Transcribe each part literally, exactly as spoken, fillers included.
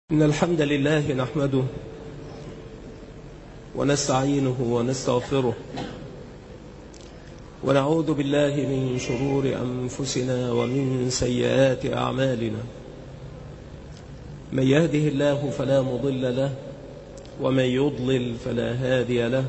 إن الحمد لله نحمده ونستعينه ونستغفره ونعوذ بالله من شرور أنفسنا ومن سيئات أعمالنا. من يهده الله فلا مضل له ومن يضلل فلا هادي له،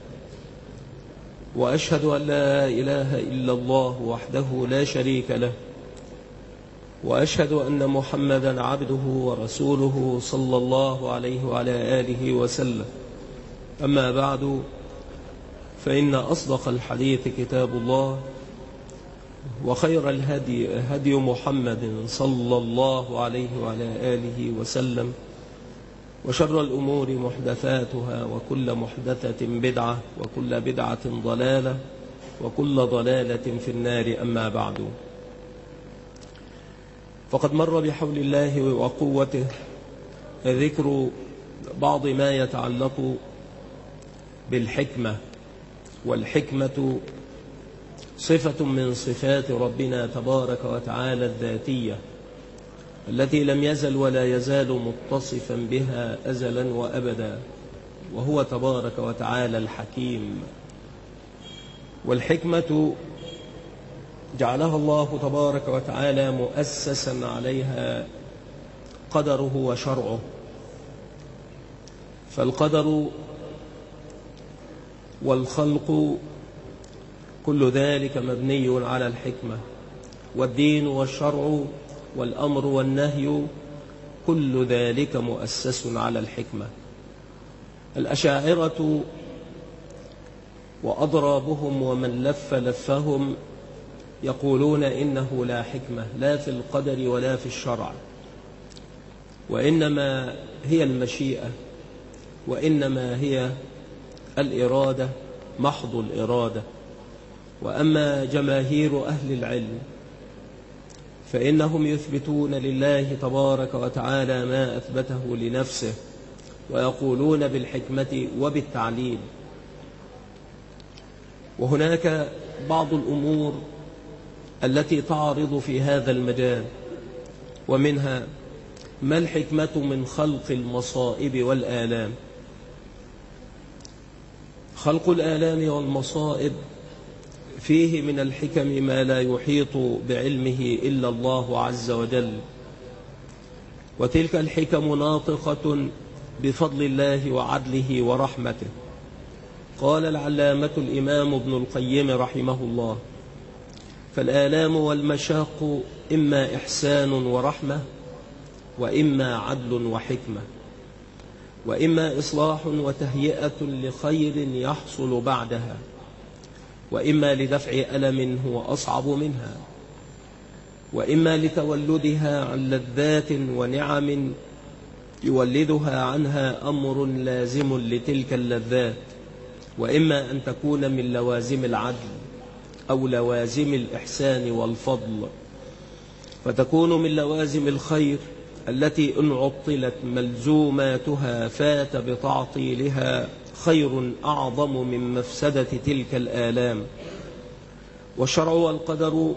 وأشهد أن لا إله إلا الله وحده لا شريك له، وأشهد أن محمدا عبده ورسوله صلى الله عليه وعلى آله وسلم. أما بعد، فإن أصدق الحديث كتاب الله، وخير الهدي هدي محمد صلى الله عليه وعلى آله وسلم، وشر الأمور محدثاتها، وكل محدثة بدعة، وكل بدعة ضلالة، وكل ضلالة في النار. أما بعد، فقد مر بحول الله وقوته ذكر بعض ما يتعلق بالحكمة، والحكمة صفة من صفات ربنا تبارك وتعالى الذاتية، التي لم يزل ولا يزال متصفا بها أزلا وأبدا، وهو تبارك وتعالى الحكيم. والحكمة جعلها الله تبارك وتعالى مؤسسا عليها قدره وشرعه، فالقدر والخلق كل ذلك مبني على الحكمة، والدين والشرع والأمر والنهي كل ذلك مؤسس على الحكمة. الأشاعرة وأضرابهم ومن لف لفهم يقولون إنه لا حكمة لا في القدر ولا في الشرع، وإنما هي المشيئة، وإنما هي الإرادة، محض الإرادة. وأما جماهير أهل العلم فإنهم يثبتون لله تبارك وتعالى ما أثبته لنفسه، ويقولون بالحكمة وبالتعليل. وهناك بعض الأمور التي تعرض في هذا المجال، ومنها ما الحكمة من خلق المصائب والآلام. خلق الآلام والمصائب فيه من الحكم ما لا يحيط بعلمه إلا الله عز وجل، وتلك الحكم ناطقة بفضل الله وعدله ورحمته. قال العلامة الإمام ابن القيم رحمه الله: فالآلام والمشاق إما إحسان ورحمة، وإما عدل وحكمة، وإما إصلاح وتهيئة لخير يحصل بعدها، وإما لدفع ألم هو أصعب منها، وإما لتولدها عن لذات ونعم يولدها عنها أمر لازم لتلك اللذات، وإما أن تكون من لوازم العدل أو لوازم الإحسان والفضل، فتكون من لوازم الخير التي إن عطلت ملزوماتها فات بتعطيلها خير أعظم من مفسدة تلك الآلام. والشرع والقدر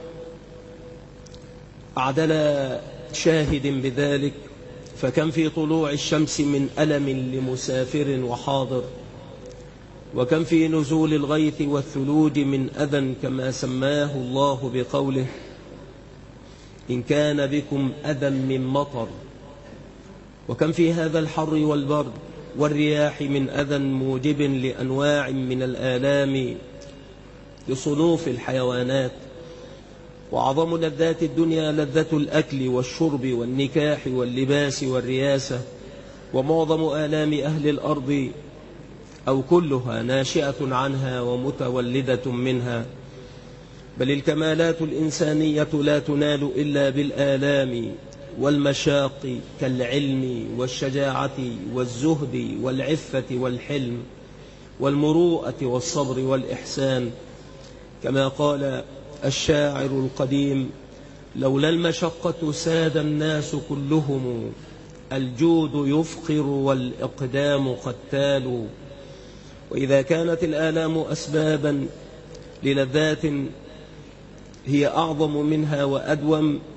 أعدل شاهد بذلك، فكم في طلوع الشمس من ألم لمسافر وحاضر، وكم في نزول الغيث والثلوج من أذى، كما سماه الله بقوله: إن كان بكم أذى من مطر. وكم في هذا الحر والبرد والرياح من أذى موجب لأنواع من الآلام لصنوف الحيوانات. وأعظم لذات الدنيا لذة الأكل والشرب والنكاح واللباس والرياسة، ومعظم آلام أهل الأرض أو كلها ناشئة عنها ومتولدة منها. بل الكمالات الإنسانية لا تنال إلا بالآلام والمشاق، كالعلم والشجاعة والزهد والعفة والحلم والمروءة والصبر والإحسان. كما قال الشاعر القديم: لولا المشقة ساد الناس كلهم، الجود يفقر والإقدام قتال. وإذا كانت الآلام أسبابا للذات هي أعظم منها وأدوم،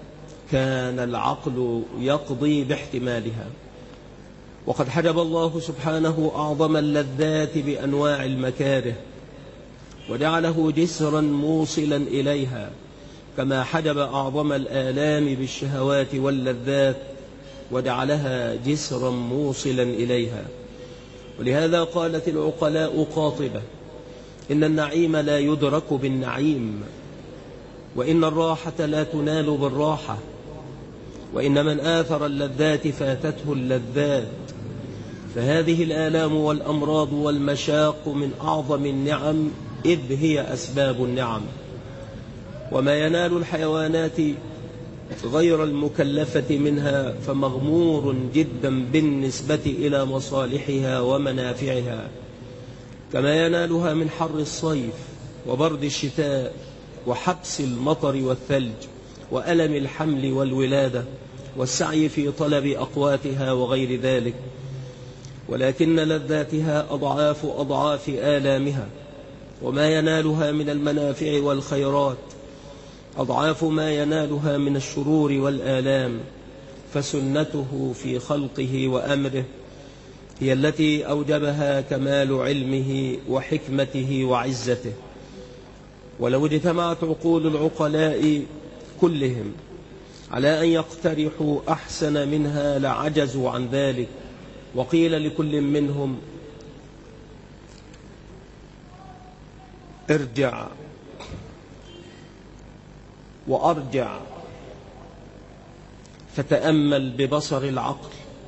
كان العقل يقضي باحتمالها. وقد حجب الله سبحانه أعظم اللذات بأنواع المكاره وجعله جسرا موصلا إليها، كما حجب أعظم الآلام بالشهوات واللذات وجعلها جسرا موصلا إليها. ولهذا قالت العقلاء قاطبة: إن النعيم لا يدرك بالنعيم، وإن الراحة لا تنال بالراحة، وإن من آثر اللذات فاتته اللذات. فهذه الآلام والأمراض والمشاق من أعظم النعم، إذ هي أسباب النعم. وما ينال الحيوانات غير المكلفة منها فمغمور جدا بالنسبة إلى مصالحها ومنافعها، كما ينالها من حر الصيف وبرد الشتاء وحبس المطر والثلج وألم الحمل والولادة والسعي في طلب أقواتها وغير ذلك. ولكن لذاتها أضعاف أضعاف آلامها، وما ينالها من المنافع والخيرات أضعاف ما ينالها من الشرور والآلام. فسنته في خلقه وأمره هي التي أوجبها كمال علمه وحكمته وعزته. ولو اجتمعت عقول العقلاء كلهم على أن يقترحوا أحسن منها لعجزوا عن ذلك. وقيل لكل منهم: ارجع وأرجع فتأمل ببصر العقل،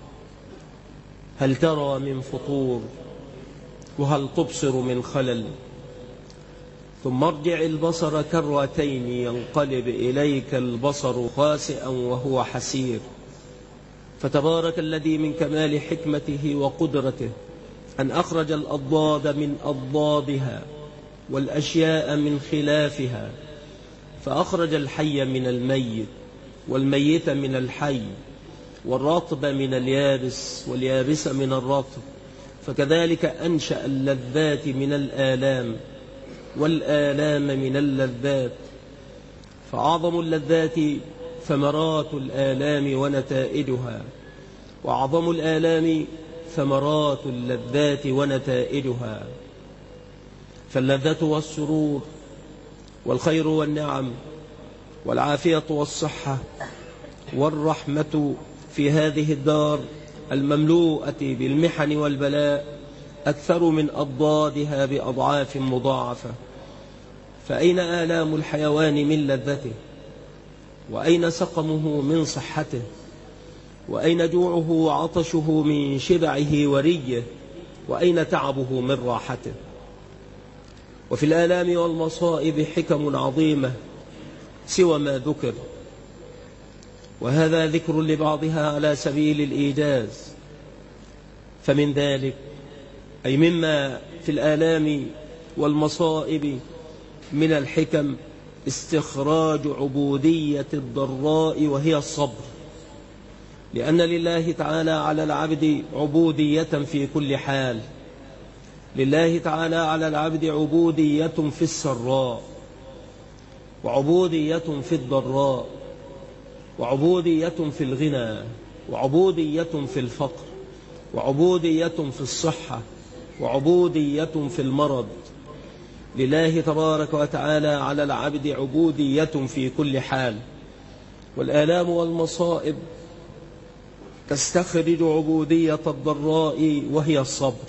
هل ترى من فطور وهل تبصر من خلل؟ ثم ارجع البصر كرتين ينقلب إليك البصر خاسئا وهو حسير. فتبارك الذي من كمال حكمته وقدرته أن أخرج الأضداد من أضدادها والأشياء من خلافها، فأخرج الحي من الميت والميت من الحي والرطب من اليابس واليابس من الرطب. فكذلك أنشأ اللذات من الآلام والآلام من اللذات. فأعظم اللذات ثمرات الآلام ونتائجها، وأعظم الآلام ثمرات اللذات ونتائجها. فاللذة والسرور والخير والنعم والعافية والصحة والرحمة في هذه الدار المملوءة بالمحن والبلاء أكثر من أضدادها بأضعاف مضاعفة. فأين آلام الحيوان من لذته؟ وأين سقمه من صحته؟ وأين جوعه وعطشه من شبعه وريه؟ وأين تعبه من راحته؟ وفي الآلام والمصائب حكم عظيمة سوى ما ذكر، وهذا ذكر لبعضها على سبيل الإيجاز. فمن ذلك، أي مما في الآلام والمصائب من الحكم، استخراج عبودية الضراء وهي الصبر، لأن لله تعالى على العبد عبودية في كل حال. لله تعالى على العبد عبودية في السراء، وعبودية في الضراء، وعبودية في الغنى، وعبودية في الفقر، وعبودية في الصحة، وعبودية في المرض. لله تبارك وتعالى على العبد عبودية في كل حال. والآلام والمصائب تستخرج عبودية الضراء وهي الصبر.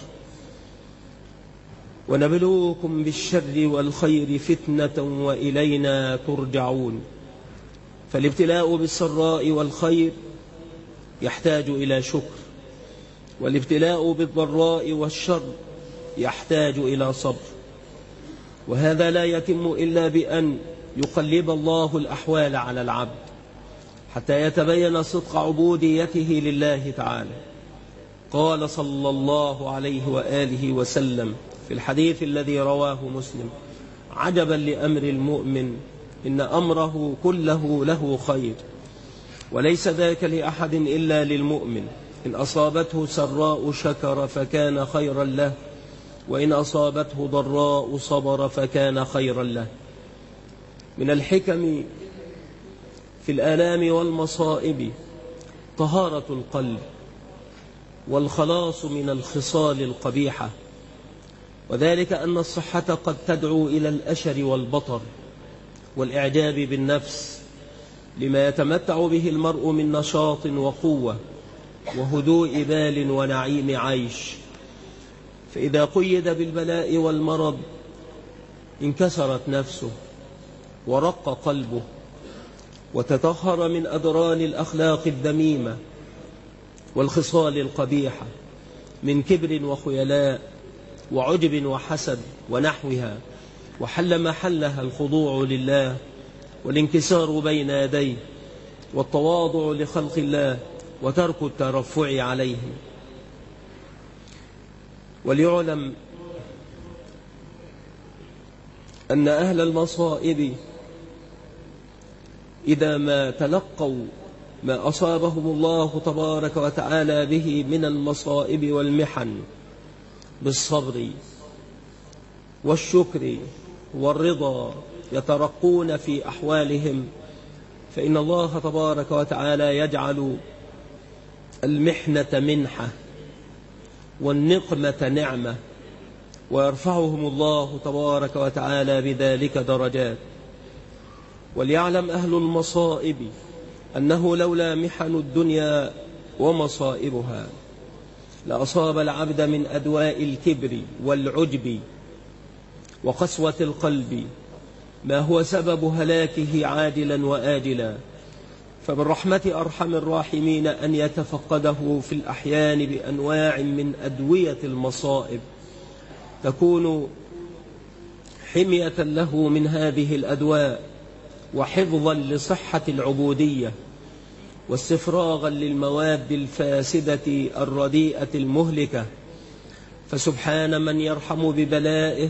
ونبلوكم بالشر والخير فتنة وإلينا ترجعون. فالابتلاء بالسراء والخير يحتاج إلى شكر، والابتلاء بالضراء والشر يحتاج إلى صبر. وهذا لا يتم إلا بأن يقلب الله الأحوال على العبد حتى يتبين صدق عبوديته لله تعالى. قال صلى الله عليه وآله وسلم في الحديث الذي رواه مسلم: عجبا لأمر المؤمن، إن أمره كله له خير، وليس ذاك لأحد إلا للمؤمن. إن أصابته سراء شكر فكان خيرا له، وإن أصابته ضراء صبر فكان خيرا له. من الحكم في الآلام والمصائب طهارة القلب والخلاص من الخصال القبيحة، وذلك أن الصحة قد تدعو إلى الأشر والبطر والإعجاب بالنفس لما يتمتع به المرء من نشاط وقوة وهدوء بال ونعيم عيش. فإذا قيد بالبلاء والمرض انكسرت نفسه ورق قلبه وتطهر من أدران الأخلاق الذميمة والخصال القبيحة من كبر وخيلاء وعجب وحسد ونحوها، وحل محلها الخضوع لله والانكسار بين يديه والتواضع لخلق الله وترك الترفع عليهم. وليعلم أن أهل المصائب إذا ما تلقوا ما أصابهم الله تبارك وتعالى به من المصائب والمحن بالصبر والشكر والرضا يترقون في أحوالهم، فإن الله تبارك وتعالى يجعل المحنة منحة والنقمة نعمة، ويرفعهم الله تبارك وتعالى بذلك درجات. وليعلم أهل المصائب أنه لولا محن الدنيا ومصائبها لأصاب العبد من أدواء الكبر والعجب وقسوة القلب ما هو سبب هلاكه عاجلا وآجلا. فبالرحمة أرحم الراحمين أن يتفقده في الأحيان بأنواع من أدوية المصائب تكون حمية له من هذه الأدواء وحفظا لصحة العبودية واستفراغا للمواد الفاسدة الرديئة المهلكة. فسبحان من يرحم ببلائه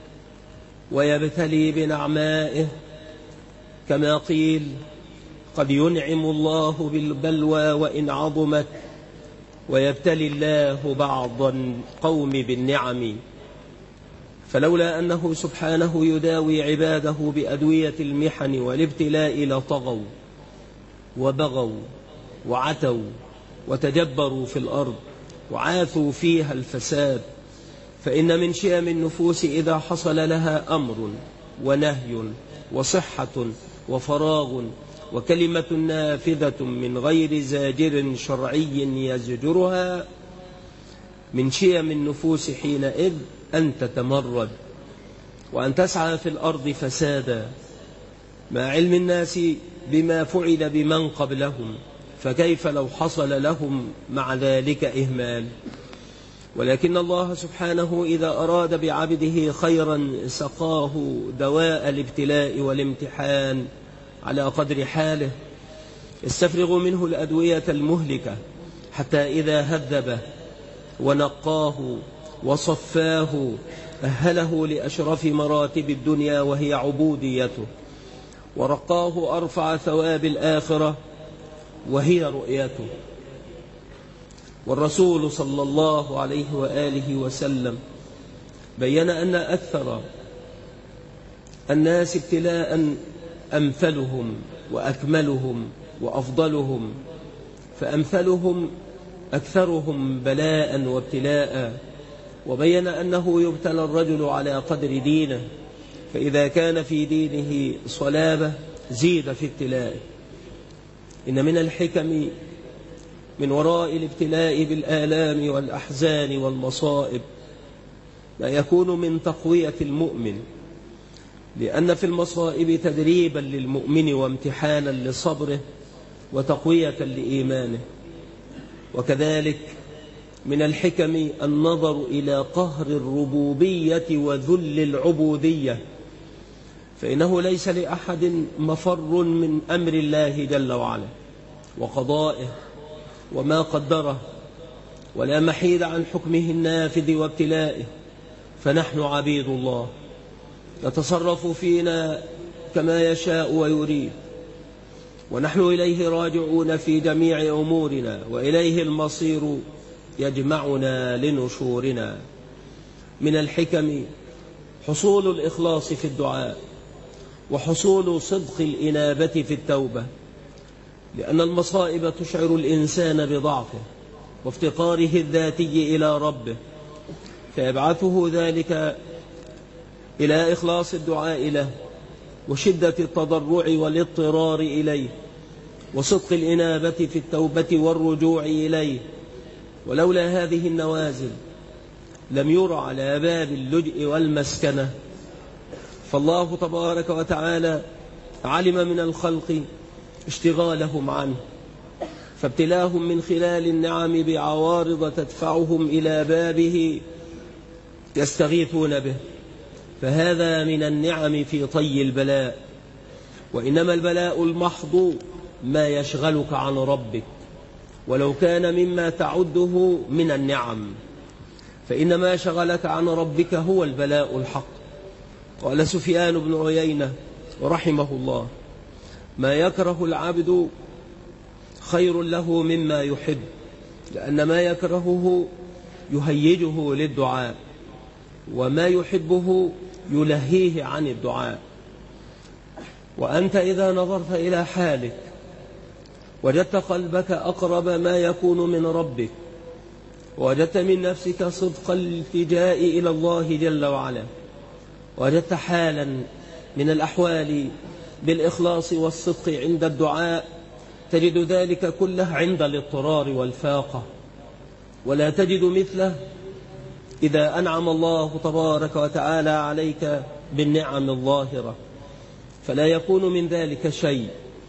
ويبتلي بنعمائه، كما قيل قد ينعم الله بالبلوى وإن عظمت ويبتلي الله بعض القوم بالنعم. فلولا أنه سبحانه يداوي عباده بأدوية المحن والابتلاء لطغوا وبغوا وعتوا وتجبروا في الأرض وعاثوا فيها الفساد. فإن من شيم النفوس إذا حصل لها أمر ونهي وصحة وفراغ وكلمة نافذة من غير زاجر شرعي يزجرها، من شيم النفوس حينئذ أن تتمرد وأن تسعى في الأرض فسادا، مع علم الناس بما فعل بمن قبلهم، فكيف لو حصل لهم مع ذلك إهمال؟ ولكن الله سبحانه إذا أراد بعبده خيرا سقاه دواء الابتلاء والامتحان على قدر حاله، استفرغ منه الأدوية المهلكة حتى إذا هذبه ونقاه وصفاه أهله لأشرف مراتب الدنيا وهي عبوديته، ورقاه أرفع ثواب الآخرة وهي رؤيته. والرسول صلى الله عليه وآله وسلم بين أن أكثر الناس ابتلاء أمثلهم وأكملهم وأفضلهم، فأمثلهم أكثرهم بلاء وابتلاء. وبين أنه يبتلى الرجل على قدر دينه، فإذا كان في دينه صلابة زيد في ابتلائه. إن من الحكم من وراء الابتلاء بالآلام والأحزان والمصائب ما يكون من تقوية المؤمن، لأن في المصائب تدريبا للمؤمن وامتحانا لصبره وتقوية لإيمانه. وكذلك من الحكم النظر إلى قهر الربوبية وذل العبودية، فإنه ليس لأحد مفر من أمر الله جل وعلا وقضائه وما قدره، ولا محيد عن حكمه النافذ وابتلائه. فنحن عبيد الله يتصرف فينا كما يشاء ويريد، ونحن إليه راجعون في جميع أمورنا، وإليه المصير يجمعنا لنشورنا. من الحكم حصول الإخلاص في الدعاء، وحصول صدق الإنابة في التوبة، لأن المصائب تشعر الإنسان بضعفه وافتقاره الذاتي إلى ربه، فيبعثه ذلك إلى إخلاص الدعاء له وشدة التضرع والاضطرار إليه وصدق الإنابة في التوبة والرجوع إليه. ولولا هذه النوازل لم ير على باب اللجء والمسكنة. فالله تبارك وتعالى علم من الخلق اشتغالهم عنه، فابتلاهم من خلال النعم بعوارض تدفعهم إلى بابه يستغيثون به، فهذا من النعم في طي البلاء. وإنما البلاء المحض ما يشغلك عن ربك، ولو كان مما تعده من النعم، فإن ما شغلك عن ربك هو البلاء الحق. قال سفيان بن عيينة رحمه الله: ما يكره العبد خير له مما يحب، لأن ما يكرهه يهيجه للدعاء، وما يحبه يلهيه عن الدعاء. وأنت إذا نظرت إلى حالك وجدت قلبك أقرب ما يكون من ربك، وجدت من نفسك صدق الالتجاء إلى الله جل وعلا، وجدت حالا من الأحوال بالإخلاص والصدق عند الدعاء، تجد ذلك كله عند الاضطرار والفاقة، ولا تجد مثله إذا أنعم الله تبارك وتعالى عليك بالنعم الظاهرة، فلا يكون من ذلك شيء.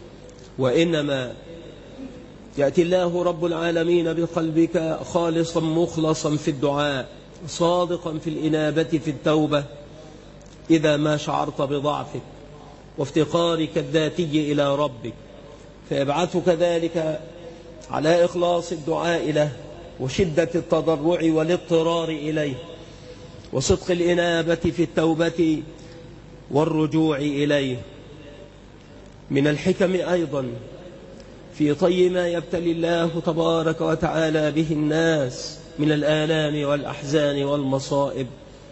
وإنما يأتي الله رب العالمين بقلبك خالصا مخلصا في الدعاء، صادقا في الإنابة في التوبة، إذا ما شعرت بضعفك وافتقارك الذاتي إلى ربك، فيبعثك ذلك على إخلاص الدعاء له وشدة التضرع والاضطرار إليه وصدق الإنابة في التوبة والرجوع إليه. من الحكم أيضا في طي ما يبتلي الله تبارك وتعالى به الناس من الآلام والأحزان والمصائب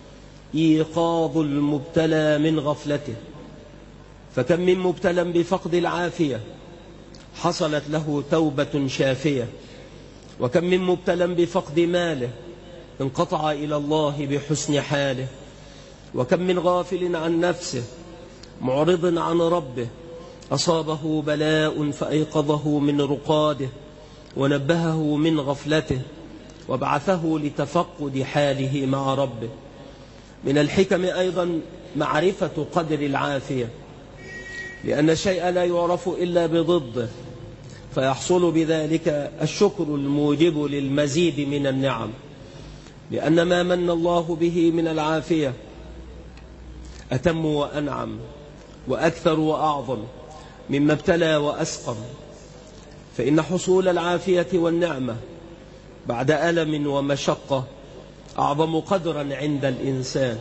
إيقاظ المبتلى من غفلته، فكم من مبتلى بفقد العافية حصلت له توبة شافية، وكم من مبتلى بفقد ماله انقطع إلى الله بحسن حاله، وكم من غافل عن نفسه معرض عن ربه أصابه بلاء فأيقظه من رقاده ونبهه من غفلته وبعثه لتفقد حاله مع ربه. من الحكم أيضا معرفة قدر العافية، لأن الشيء لا يعرف إلا بضده، فيحصل بذلك الشكر الموجب للمزيد من النعم، لأن ما من الله به من العافية أتم وأنعم وأكثر وأعظم مما ابتلى وأسقم. فإن حصول العافية والنعمة بعد ألم ومشقة أعظم قدرا عند الإنسان،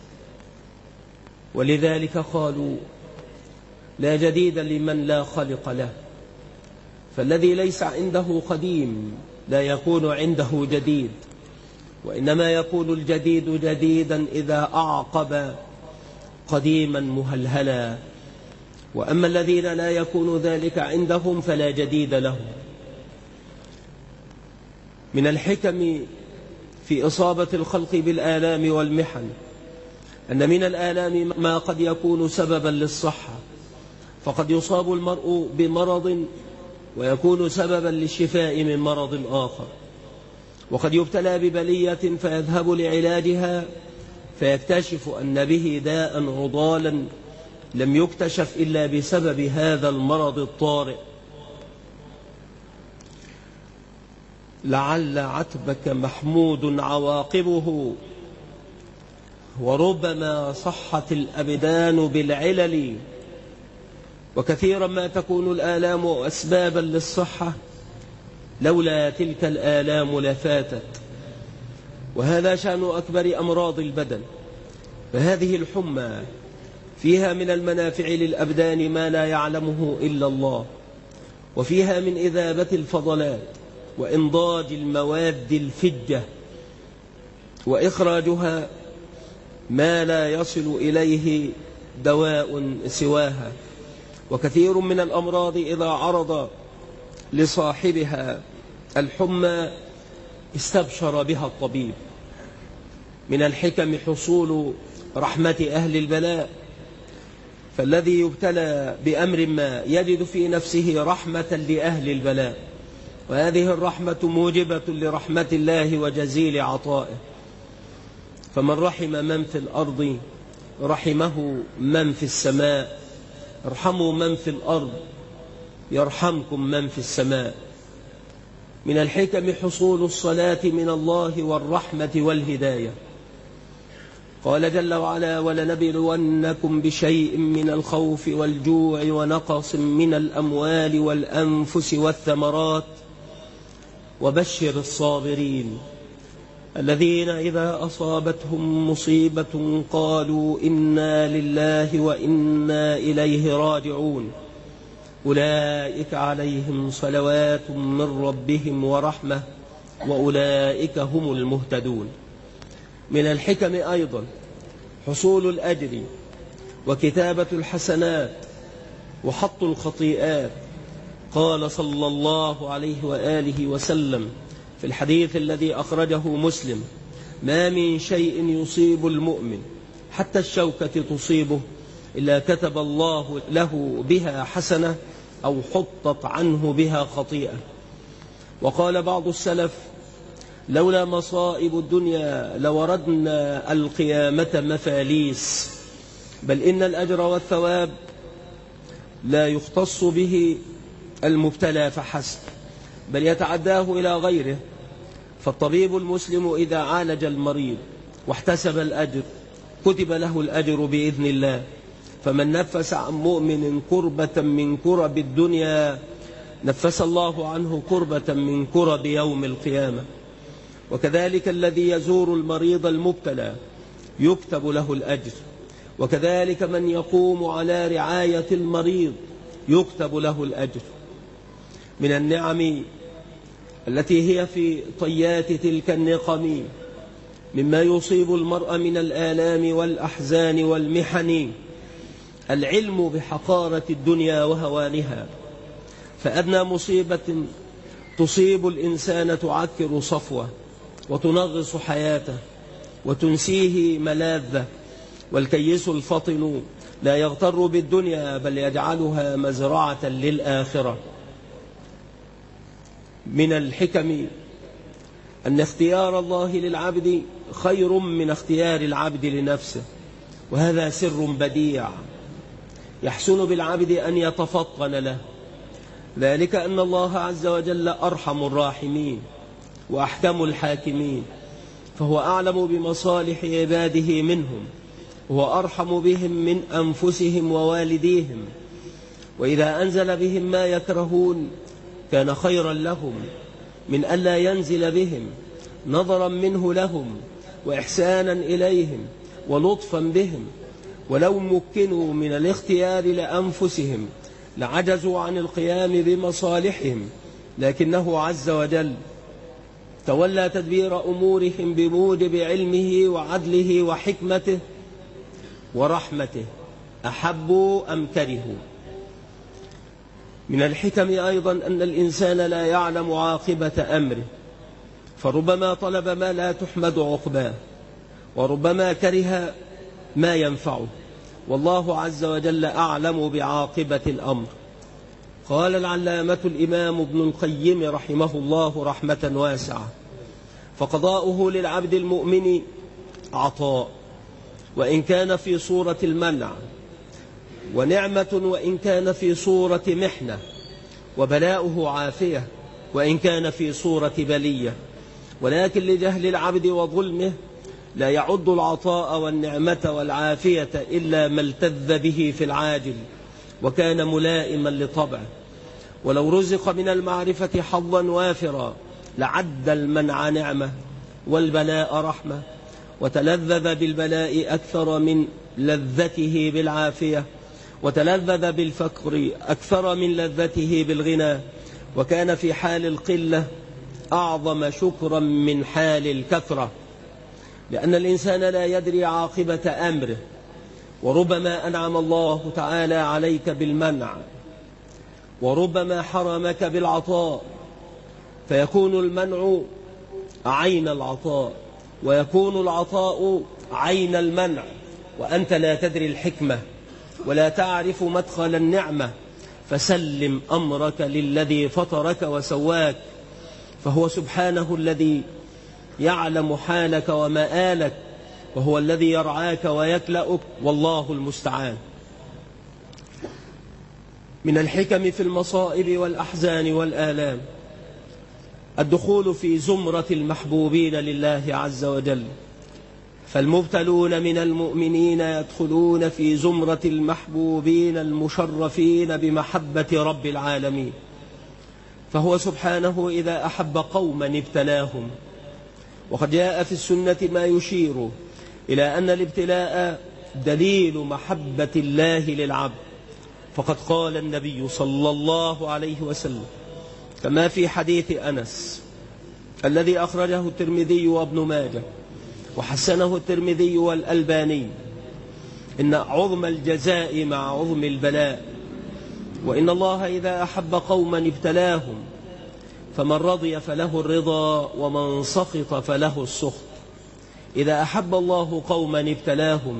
ولذلك قالوا لا جديد لمن لا خلق له، فالذي ليس عنده قديم لا يكون عنده جديد، وإنما يكون الجديد جديدا إذا أعقب قديما مهلهلا. وأما الذين لا يكون ذلك عندهم فلا جديد لهم. من الحكم في إصابة الخلق بالآلام والمحن أن من الآلام ما قد يكون سببا للصحة، فقد يصاب المرء بمرض ويكون سببا للشفاء من مرض آخر، وقد يبتلى ببلية فيذهب لعلاجها فيكتشف أن به داء عضالا لم يكتشف إلا بسبب هذا المرض الطارئ. لعل عتبك محمود عواقبه، وربما صحت الأبدان بالعلل، وكثيرا ما تكون الآلام أسبابا للصحة، لولا تلك الآلام لفاتت. وهذا شأن أكبر أمراض البدن. فهذه الحمى فيها من المنافع للأبدان ما لا يعلمه إلا الله، وفيها من إذابة الفضلات وإنضاج المواد الفجة وإخراجها ما لا يصل إليه دواء سواها. وكثير من الأمراض إذا عرض لصاحبها الحمى استبشر بها الطبيب. من الحكم حصول رحمة أهل البلاء، فالذي يبتلى بأمر ما يجد في نفسه رحمة لأهل البلاء، وهذه الرحمة موجبة لرحمة الله وجزيل عطائه. فمن رحم من في الأرض رحمه من في السماء، ارحموا من في الأرض يرحمكم من في السماء. من الحكم حصول الصلاة من الله والرحمة والهداية. قال جل وعلا: ولنبلونكم بشيء من الخوف والجوع ونقص من الأموال والأنفس والثمرات وبشر الصابرين الذين إذا أصابتهم مصيبة قالوا إنا لله وإنا إليه راجعون أولئك عليهم صلوات من ربهم ورحمة وأولئك هم المهتدون. من الحكم أيضا حصول الأجر وكتابة الحسنات وحط الخطيئات. قال صلى الله عليه وآله وسلم في الحديث الذي أخرجه مسلم: ما من شيء يصيب المؤمن حتى الشوكة تصيبه إلا كتب الله له بها حسنة أو حطت عنه بها خطيئة. وقال بعض السلف: لولا مصائب الدنيا لوردنا القيامة مفاليس. بل إن الأجر والثواب لا يختص به المبتلى فحسب، بل يتعداه إلى غيره. فالطبيب المسلم إذا عالج المريض واحتسب الأجر كتب له الأجر بإذن الله. فمن نفس عن مؤمن كربة من كرب الدنيا نفس الله عنه كربة من كرب يوم القيامة. وكذلك الذي يزور المريض المبتلى يكتب له الأجر، وكذلك من يقوم على رعاية المريض يكتب له الأجر. من النعم التي هي في طيات تلك النقم مما يصيب المرء من الآلام والأحزان والمحن العلم بحقارة الدنيا وهوانها. فأدنى مصيبة تصيب الإنسان تعكر صفوه وتنغص حياته وتنسيه ملاذه. والكيس الفطن لا يغتر بالدنيا بل يجعلها مزرعة للآخرة. من الحكم أن اختيار الله للعبد خير من اختيار العبد لنفسه، وهذا سر بديع يحسن بالعبد أن يتفطن له، ذلك أن الله عز وجل أرحم الراحمين وأحكم الحاكمين، فهو أعلم بمصالح عباده منهم، وهو أرحم بهم من أنفسهم ووالديهم. وإذا أنزل بهم ما يكرهون كان خيرا لهم من ألا ينزل بهم، نظرا منه لهم وإحسانا إليهم ولطفا بهم. ولو مكنوا من الاختيار لأنفسهم لعجزوا عن القيام بمصالحهم، لكنه عز وجل تولى تدبير أمورهم بموجب علمه وعدله وحكمته ورحمته، أحبوا أم كرهوا. من الحكم أيضا أن الإنسان لا يعلم عاقبة أمره، فربما طلب ما لا تحمد عقباه، وربما كره ما ينفعه، والله عز وجل أعلم بعاقبة الأمر. قال العلامة الإمام ابن القيم رحمه الله رحمة واسعة: فقضاؤه للعبد المؤمن عطاء وإن كان في صورة المنع، ونعمة وإن كان في صورة محنة، وبلاؤه عافية وإن كان في صورة بلية. ولكن لجهل العبد وظلمه لا يعد العطاء والنعمة والعافية إلا ما التذ به في العاجل وكان ملائما لطبعه. ولو رزق من المعرفة حظا وافرا لعد المنع نعمة والبلاء رحمة، وتلذذ بالبلاء أكثر من لذته بالعافية، وتلذذ بالفقر أكثر من لذته بالغنى، وكان في حال القلة أعظم شكرا من حال الكثرة، لأن الإنسان لا يدري عاقبة أمره. وربما أنعم الله تعالى عليك بالمنع وربما حرمك بالعطاء فيكون المنع عين العطاء، ويكون العطاء عين المنع، وأنت لا تدري الحكمة ولا تعرف مدخل النعمة. فسلم أمرك للذي فطرك وسواك، فهو سبحانه الذي يعلم حالك ومآلك، وهو الذي يرعاك ويكلأك، والله المستعان. من الحكم في المصائب والأحزان والآلام الدخول في زمرة المحبوبين لله عز وجل، فالمبتلون من المؤمنين يدخلون في زمرة المحبوبين المشرفين بمحبة رب العالمين. فهو سبحانه إذا أحب قوما ابتلاهم، وقد جاء في السنة ما يشير إلى أن الابتلاء دليل محبة الله للعبد، فقد قال النبي صلى الله عليه وسلم كما في حديث أنس الذي أخرجه الترمذي وابن ماجه وحسنه الترمذي والألباني: إن عظم الجزاء مع عظم البلاء، وإن الله إذا أحب قوما ابتلاهم، فمن رضي فله الرضا ومن سخط فله السخط. إذا أحب الله قوما ابتلاهم.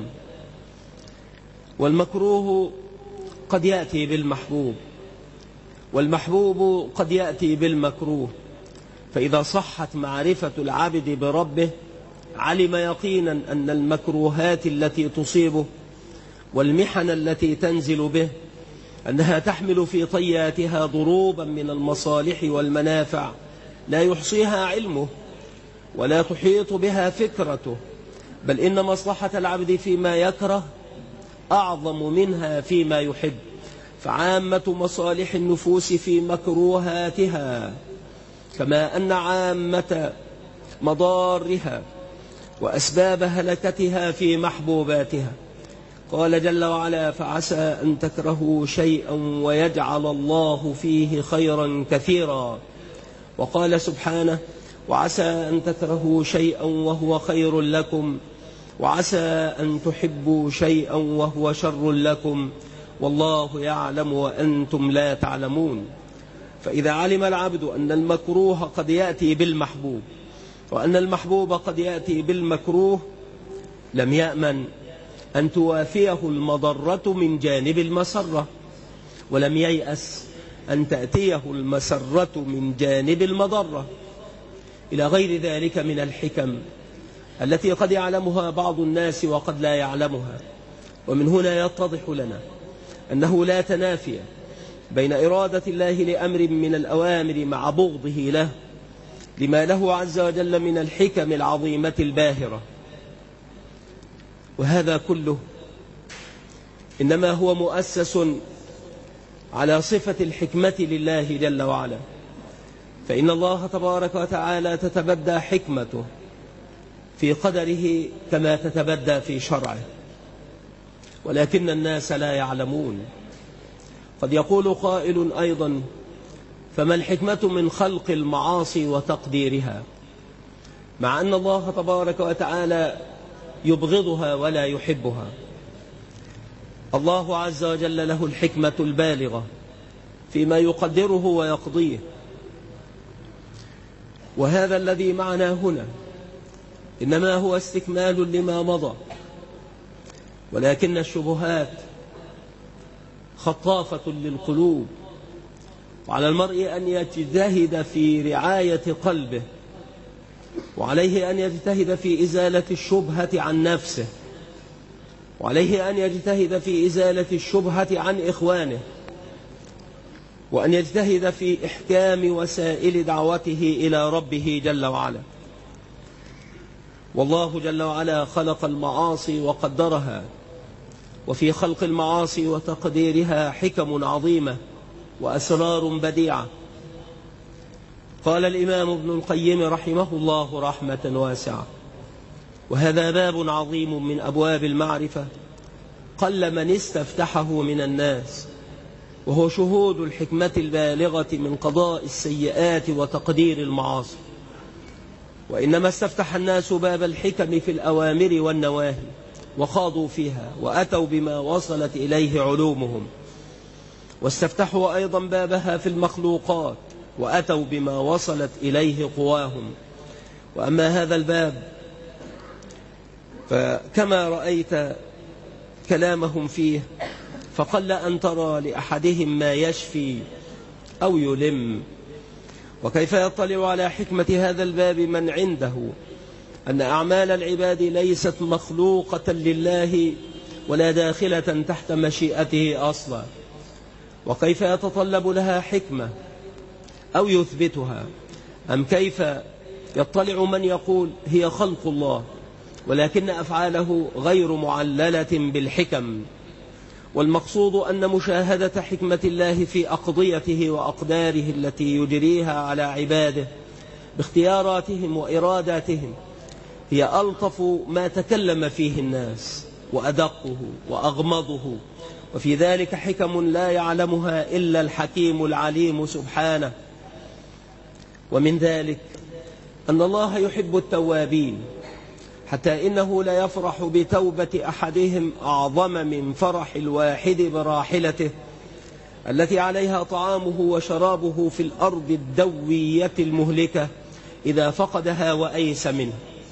والمكروه قد يأتي بالمحبوب، والمحبوب قد يأتي بالمكروه، فإذا صحت معرفة العبد بربه علم يقينا أن المكروهات التي تصيبه والمحن التي تنزل به أنها تحمل في طياتها ضروبا من المصالح والمنافع لا يحصيها علمه ولا تحيط بها فكرته، بل إن مصلحة العبد فيما يكره أعظم منها فيما يحب. فعامة مصالح النفوس في مكروهاتها، كما أن عامة مضارها وأسباب هلكتها في محبوباتها. قال جل وعلا: فعسى أن تكرهوا شيئا ويجعل الله فيه خيرا كثيرا. وقال سبحانه: وعسى أن تكرهوا شيئا وهو خير لكم، وعسى أن تحبوا شيئا وهو شر لكم، والله يعلم وأنتم لا تعلمون. فإذا علم العبد أن المكروه قد يأتي بالمحبوب، وأن المحبوب قد يأتي بالمكروه، لم يأمن أن توافيه المضرة من جانب المسرة، ولم ييأس أن تأتيه المسرة من جانب المضرة، إلى غير ذلك من الحكم التي قد يعلمها بعض الناس وقد لا يعلمها. ومن هنا يتضح لنا أنه لا تنافي بين إرادة الله لأمر من الأوامر مع بغضه له، لما له عز وجل من الحكم العظيمة الباهرة. وهذا كله إنما هو مؤسس على صفة الحكمة لله جل وعلا، فإن الله تبارك وتعالى تتبدى حكمته في قدره كما تتبدى في شرعه، ولكن الناس لا يعلمون. قد يقول قائل أيضا: فما الحكمة من خلق المعاصي وتقديرها، مع أن الله تبارك وتعالى يبغضها ولا يحبها؟ الله عز وجل له الحكمة البالغة فيما يقدره ويقضيه، وهذا الذي معنا هنا إنما هو استكمال لما مضى، ولكن الشبهات خطافة للقلوب، وعلى المرء أن يجتهد في رعاية قلبه، وعليه أن يجتهد في إزالة الشبهة عن نفسه، وعليه أن يجتهد في إزالة الشبهة عن إخوانه، وأن يجتهد في إحكام وسائل دعوته إلى ربه جل وعلا. والله جل وعلا خلق المعاصي وقدرها، وفي خلق المعاصي وتقديرها حكم عظيمة وأسرار بديعة. قال الإمام ابن القيم رحمه الله رحمة واسعة: وهذا باب عظيم من أبواب المعرفة قل من استفتحه من الناس، وهو شهود الحكمة البالغة من قضاء السيئات وتقدير المعاصي. وإنما استفتح الناس باب الحكم في الأوامر والنواهي وخاضوا فيها وأتوا بما وصلت إليه علومهم، واستفتحوا أيضا بابها في المخلوقات وأتوا بما وصلت إليه قواهم. وأما هذا الباب فكما رأيت كلامهم فيه فقل أن ترى لأحدهم ما يشفي أو يلم. وكيف يطلع على حكمة هذا الباب من عنده أن أعمال العباد ليست مخلوقة لله ولا داخلة تحت مشيئته أصلا؟ وكيف يتطلب لها حكمة أو يثبتها؟ أم كيف يطلع من يقول هي خلق الله ولكن أفعاله غير معللة بالحكم؟ والمقصود أن مشاهدة حكمة الله في أقضيته وأقداره التي يجريها على عباده باختياراتهم وإراداتهم هي ألطف ما تكلم فيه الناس وأدقه وأغمضه، وفي ذلك حكم لا يعلمها إلا الحكيم العليم سبحانه. ومن ذلك أن الله يحب التوابين، حتى إنه لا يفرح بتوبة أحدهم أعظم من فرح الواحد براحلته التي عليها طعامه وشرابه في الأرض الدوية المهلكة إذا فقدها وأيس منه.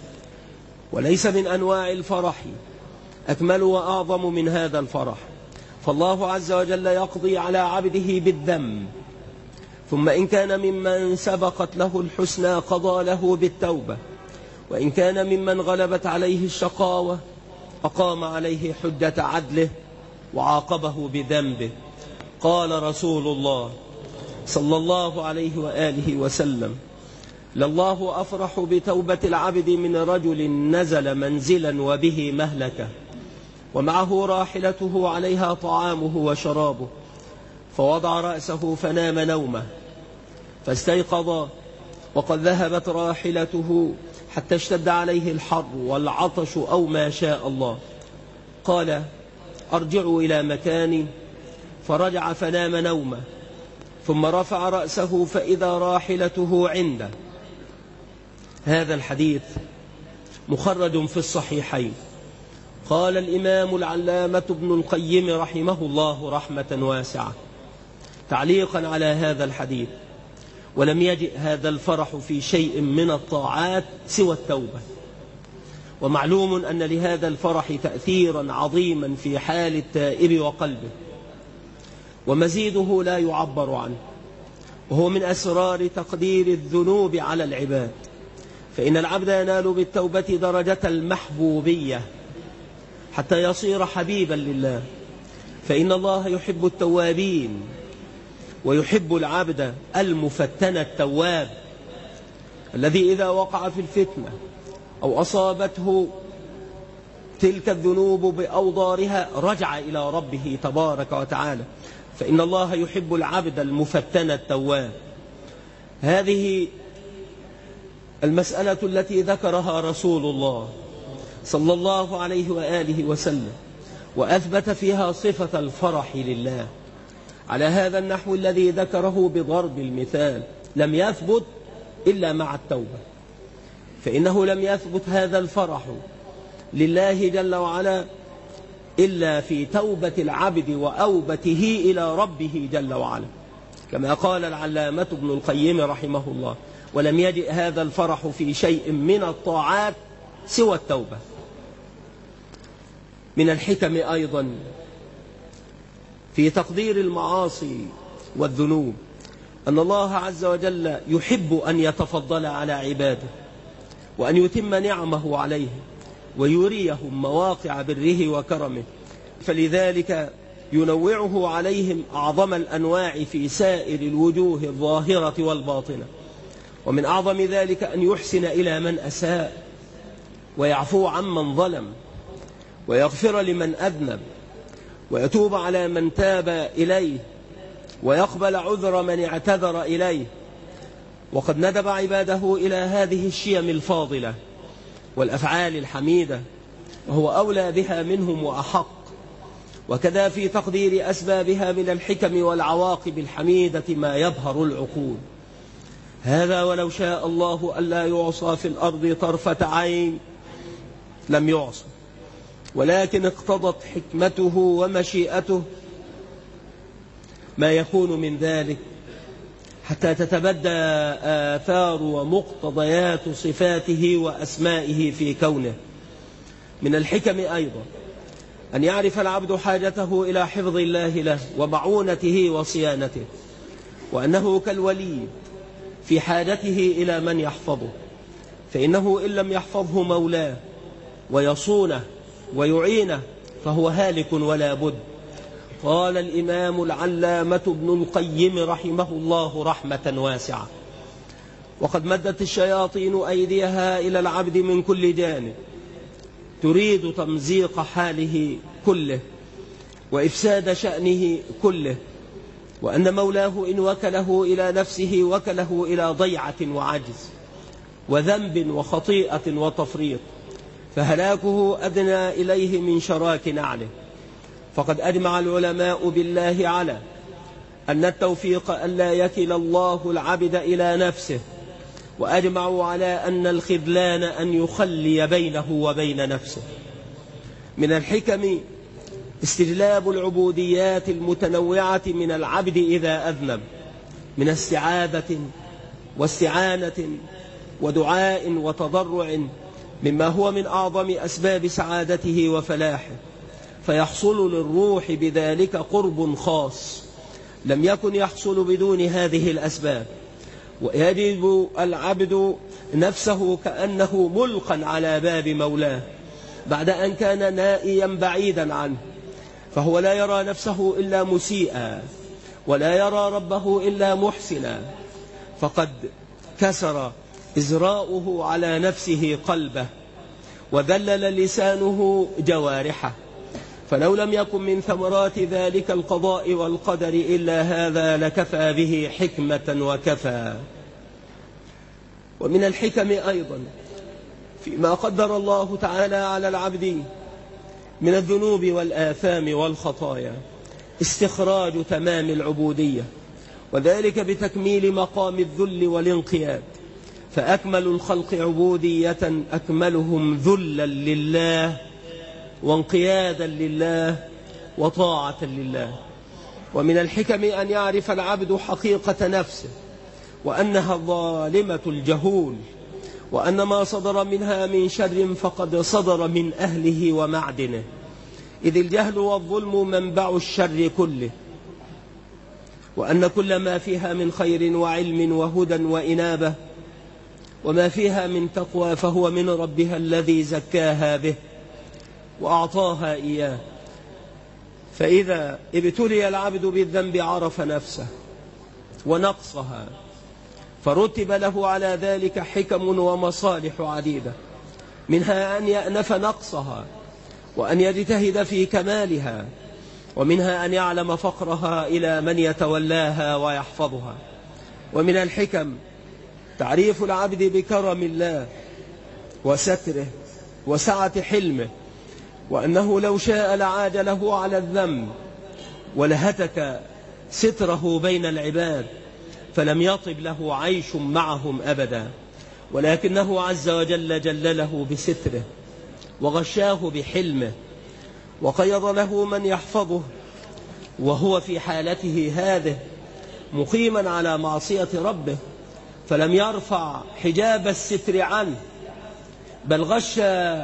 وليس من أنواع الفرح أكمل وأعظم من هذا الفرح، فالله عز وجل يقضي على عبده بالذنب، ثم إن كان ممن سبقت له الحسنى قضى له بالتوبة، وإن كان ممن غلبت عليه الشقاوة أقام عليه حجة عدله وعاقبه بذنبه. قال رسول الله صلى الله عليه وآله وسلم: لله أفرح بتوبة العبد من رجل نزل منزلا وبه مهلكة ومعه راحلته عليها طعامه وشرابه، فوضع رأسه فنام نومه، فاستيقظ وقد ذهبت راحلته حتى اشتد عليه الحر والعطش أو ما شاء الله. قال: أرجعوا إلى مكاني، فرجع فنام نومه، ثم رفع رأسه فإذا راحلته عنده. هذا الحديث مخرج في الصحيحين. قال الإمام العلامة ابن القيم رحمه الله رحمة واسعة تعليقا على هذا الحديث: ولم يجئ هذا الفرح في شيء من الطاعات سوى التوبة. ومعلوم أن لهذا الفرح تأثيرا عظيما في حال التائب وقلبه، ومزيده لا يعبر عنه، وهو من أسرار تقدير الذنوب على العباد. فإن العبد ينال بالتوبة درجة المحبوبية حتى يصير حبيبا لله، فإن الله يحب التوابين ويحب العبد المفتن التواب الذي إذا وقع في الفتنة أو أصابته تلك الذنوب بأوضارها رجع إلى ربه تبارك وتعالى، فإن الله يحب العبد المفتن التواب. هذه المسألة التي ذكرها رسول الله صلى الله عليه وآله وسلم، وأثبت فيها صفة الفرح لله على هذا النحو الذي ذكره بضرب المثال، لم يثبت إلا مع التوبة. فإنه لم يثبت هذا الفرح لله جل وعلا إلا في توبة العبد وأوبته إلى ربه جل وعلا، كما قال العلامة ابن القيم رحمه الله: ولم يجئ هذا الفرح في شيء من الطاعات سوى التوبة. من الحكم أيضا في تقدير المعاصي والذنوب أن الله عز وجل يحب أن يتفضل على عباده وأن يتم نعمه عليهم ويريهم مواقع بره وكرمه، فلذلك ينوعه عليهم أعظم الأنواع في سائر الوجوه الظاهرة والباطنة. ومن أعظم ذلك أن يحسن إلى من أساء، ويعفو عمن ظلم، ويغفر لمن أذنب، ويتوب على من تاب إليه، ويقبل عذر من اعتذر إليه. وقد ندب عباده إلى هذه الشيم الفاضلة والأفعال الحميدة، وهو أولى بها منهم وأحق. وكذا في تقدير أسبابها من الحكم والعواقب الحميدة ما يبهر العقول. هذا ولو شاء الله ألا يعصى في الأرض طرفة عين لم يعصى، ولكن اقتضت حكمته ومشيئته ما يكون من ذلك حتى تتبدى آثار ومقتضيات صفاته وأسمائه في كونه. من الحكم أيضا أن يعرف العبد حاجته إلى حفظ الله له ومعونته وصيانته، وأنه كالولي في حاجته إلى من يحفظه، فإنه إن لم يحفظه مولاه ويصونه ويعينه فهو هالك ولا بد. قال الإمام العلامة ابن القيم رحمه الله رحمة واسعة: وقد مدت الشياطين أيديها إلى العبد من كل جانب تريد تمزيق حاله كله وإفساد شأنه كله، وأن مولاه إن وكله إلى نفسه وكله إلى ضيعة وعجز وذنب وخطيئة وتفريط، فهلاكه أدنى إليه من شراك نعله. فقد أجمع العلماء بالله على أن التوفيق ألا يكل الله العبد إلى نفسه، وأجمعوا على أن الخذلان أن يخلي بينه وبين نفسه. من الحكم استجلاب العبوديات المتنوعة من العبد إذا أذنب، من استعاذة واستعانة ودعاء وتضرع، مما هو من أعظم أسباب سعادته وفلاحه، فيحصل للروح بذلك قرب خاص لم يكن يحصل بدون هذه الأسباب. ويجد العبد نفسه كأنه ملقا على باب مولاه بعد أن كان نائيا بعيدا عنه، فهو لا يرى نفسه إلا مسيئا ولا يرى ربه إلا محسنا، فقد كسر إزراؤه على نفسه قلبه وذلل لسانه جوارحه. فلو لم يكن من ثمرات ذلك القضاء والقدر إلا هذا لكفى به حكمة وكفى. ومن الحكم أيضا فيما قدر الله تعالى على العبد من الذنوب والآثام والخطايا استخراج تمام العبودية، وذلك بتكميل مقام الذل والانقياد، فأكمل الخلق عبودية أكملهم ذلا لله وانقيادا لله وطاعة لله. ومن الحكم أن يعرف العبد حقيقة نفسه وأنها الظالمة الجهول، وأن ما صدر منها من شر فقد صدر من أهله ومعدنه، إذ الجهل والظلم منبع الشر كله، وأن كل ما فيها من خير وعلم وهدى وإنابة وما فيها من تقوى فهو من ربها الذي زكاها به وأعطاها إياه. فإذا ابتلي العبد بالذنب عرف نفسه ونقصها، فرتب له على ذلك حكم ومصالح عديدة، منها أن يأنف نقصها وأن يجتهد في كمالها، ومنها أن يعلم فقرها إلى من يتولاها ويحفظها. ومن الحكم تعريف العبد بكرم الله وستره وسعة حلمه، وأنه لو شاء لعاجله على الذنب ولهتك ستره بين العباد، فلم يطب له عيش معهم أبدا، ولكنه عز وجل جلله بستره وغشاه بحلمه وقيض له من يحفظه وهو في حالته هذه مقيما على معصية ربه، فلم يرفع حجاب الستر عنه، بل غش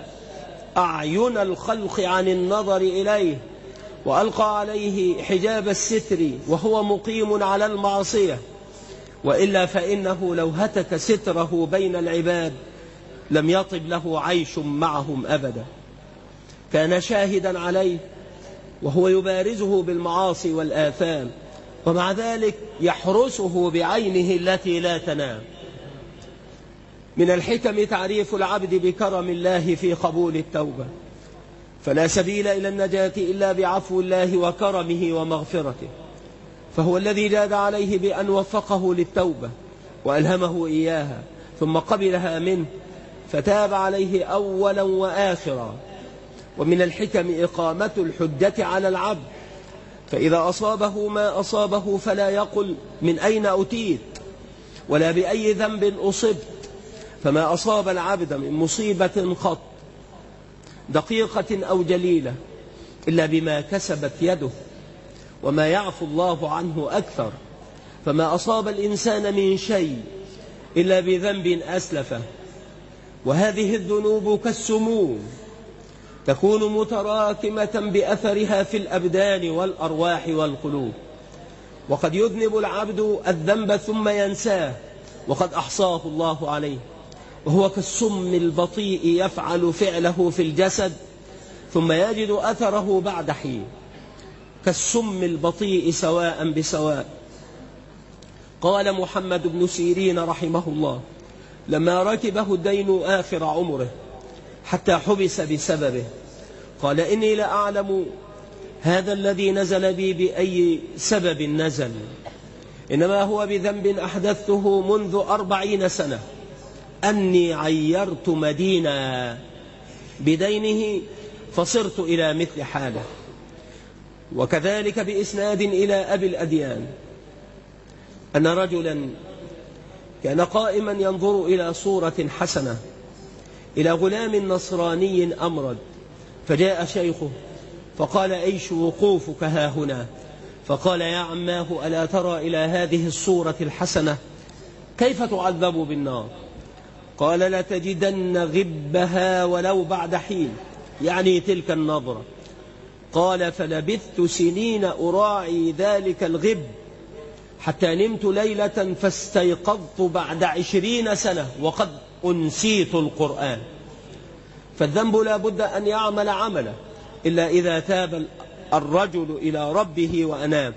أعين الخلق عن النظر إليه وألقى عليه حجاب الستر وهو مقيم على المعصية. وإلا فإنه لو هتك ستره بين العباد لم يطب له عيش معهم أبدا، كان شاهدا عليه وهو يبارزه بالمعاصي والآثام، ومع ذلك يحرسه بعينه التي لا تنام. من الحكم تعريف العبد بكرم الله في قبول التوبة، فلا سبيل إلى النجاة إلا بعفو الله وكرمه ومغفرته، فهو الذي جاد عليه بأن وفقه للتوبة وألهمه إياها ثم قبلها منه فتاب عليه أولا وآخرا. ومن الحكم إقامة الحجة على العبد، فإذا أصابه ما أصابه فلا يقل من أين أتيت ولا بأي ذنب أصبت، فما أصاب العبد من مصيبة قط دقيقة أو جليلة إلا بما كسبت يده، وما يعفو الله عنه أكثر، فما أصاب الإنسان من شيء إلا بذنب أسلفه، وهذه الذنوب كالسموم تكون متراكمة بأثرها في الأبدان والأرواح والقلوب، وقد يذنب العبد الذنب ثم ينساه وقد أحصاه الله عليه، وهو كالسم البطيء يفعل فعله في الجسد ثم يجد أثره بعد حين، كالسم البطيء سواء بسواء. قال محمد بن سيرين رحمه الله لما ركبه الدين آخر عمره حتى حبس بسببه، قال إني لأعلم هذا الذي نزل بي بأي سبب نزل، إنما هو بذنب أحدثته منذ أربعين سنة، أني عيرت مدينة بدينه فصرت إلى مثل حاله. وكذلك بإسناد إلى أبي الأديان أن رجلا كان قائما ينظر إلى صورة حسنة إلى غلام نصراني أمرد، فجاء شيخه فقال أيش وقوفك ها هنا؟ فقال يا عماه ألا ترى إلى هذه الصورة الحسنة كيف تعذب بالنار؟ قال لتجدن غبها ولو بعد حين، يعني تلك النظرة. قال فلبثت سنين أراعي ذلك الغب حتى نمت ليلة فاستيقظت بعد عشرين سنة وقد أنسيت القرآن. فالذنب لا بد أن يعمل عمله إلا إذا تاب الرجل إلى ربه وأناب.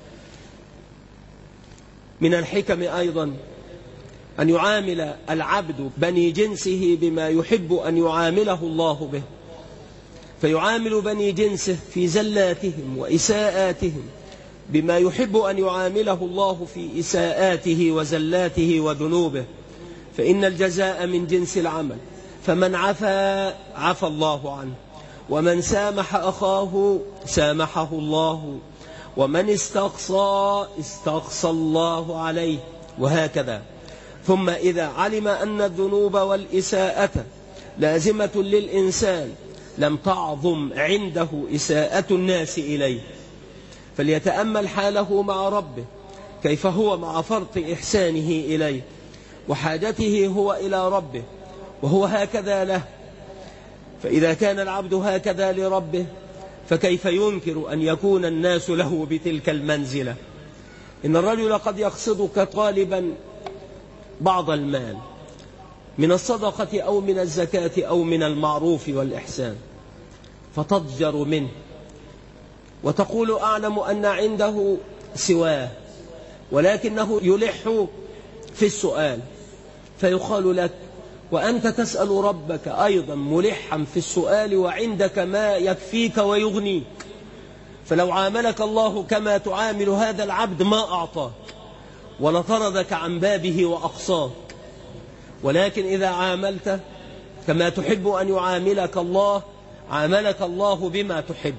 من الحكم أيضا أن يعامل العبد بني جنسه بما يحب أن يعامله الله به، فيعامل بني جنسه في زلاتهم وإساءاتهم بما يحب أن يعامله الله في إساءاته وزلاته وذنوبه، فإن الجزاء من جنس العمل، فمن عفا عفى الله عنه، ومن سامح أخاه سامحه الله، ومن استقصى استقصى الله عليه، وهكذا. ثم إذا علم أن الذنوب والإساءة لازمة للإنسان لم تعظم عنده إساءة الناس إليه، فليتأمل حاله مع ربه كيف هو مع فرط إحسانه إليه وحاجته هو إلى ربه، وهو هكذا له. فإذا كان العبد هكذا لربه فكيف ينكر أن يكون الناس له بتلك المنزلة؟ إن الرجل قد يقصدك طالبا بعض المال من الصدقة أو من الزكاة أو من المعروف والإحسان، فتضجر منه وتقول أعلم أن عنده سواه، ولكنه يلح في السؤال، فيقال لك وأنت تسأل ربك أيضا ملحا في السؤال وعندك ما يكفيك ويغنيك، فلو عاملك الله كما تعامل هذا العبد ما أعطاك ولطردك عن بابه وأقصاك. ولكن إذا عاملت كما تحب أن يعاملك الله عاملك الله بما تحب.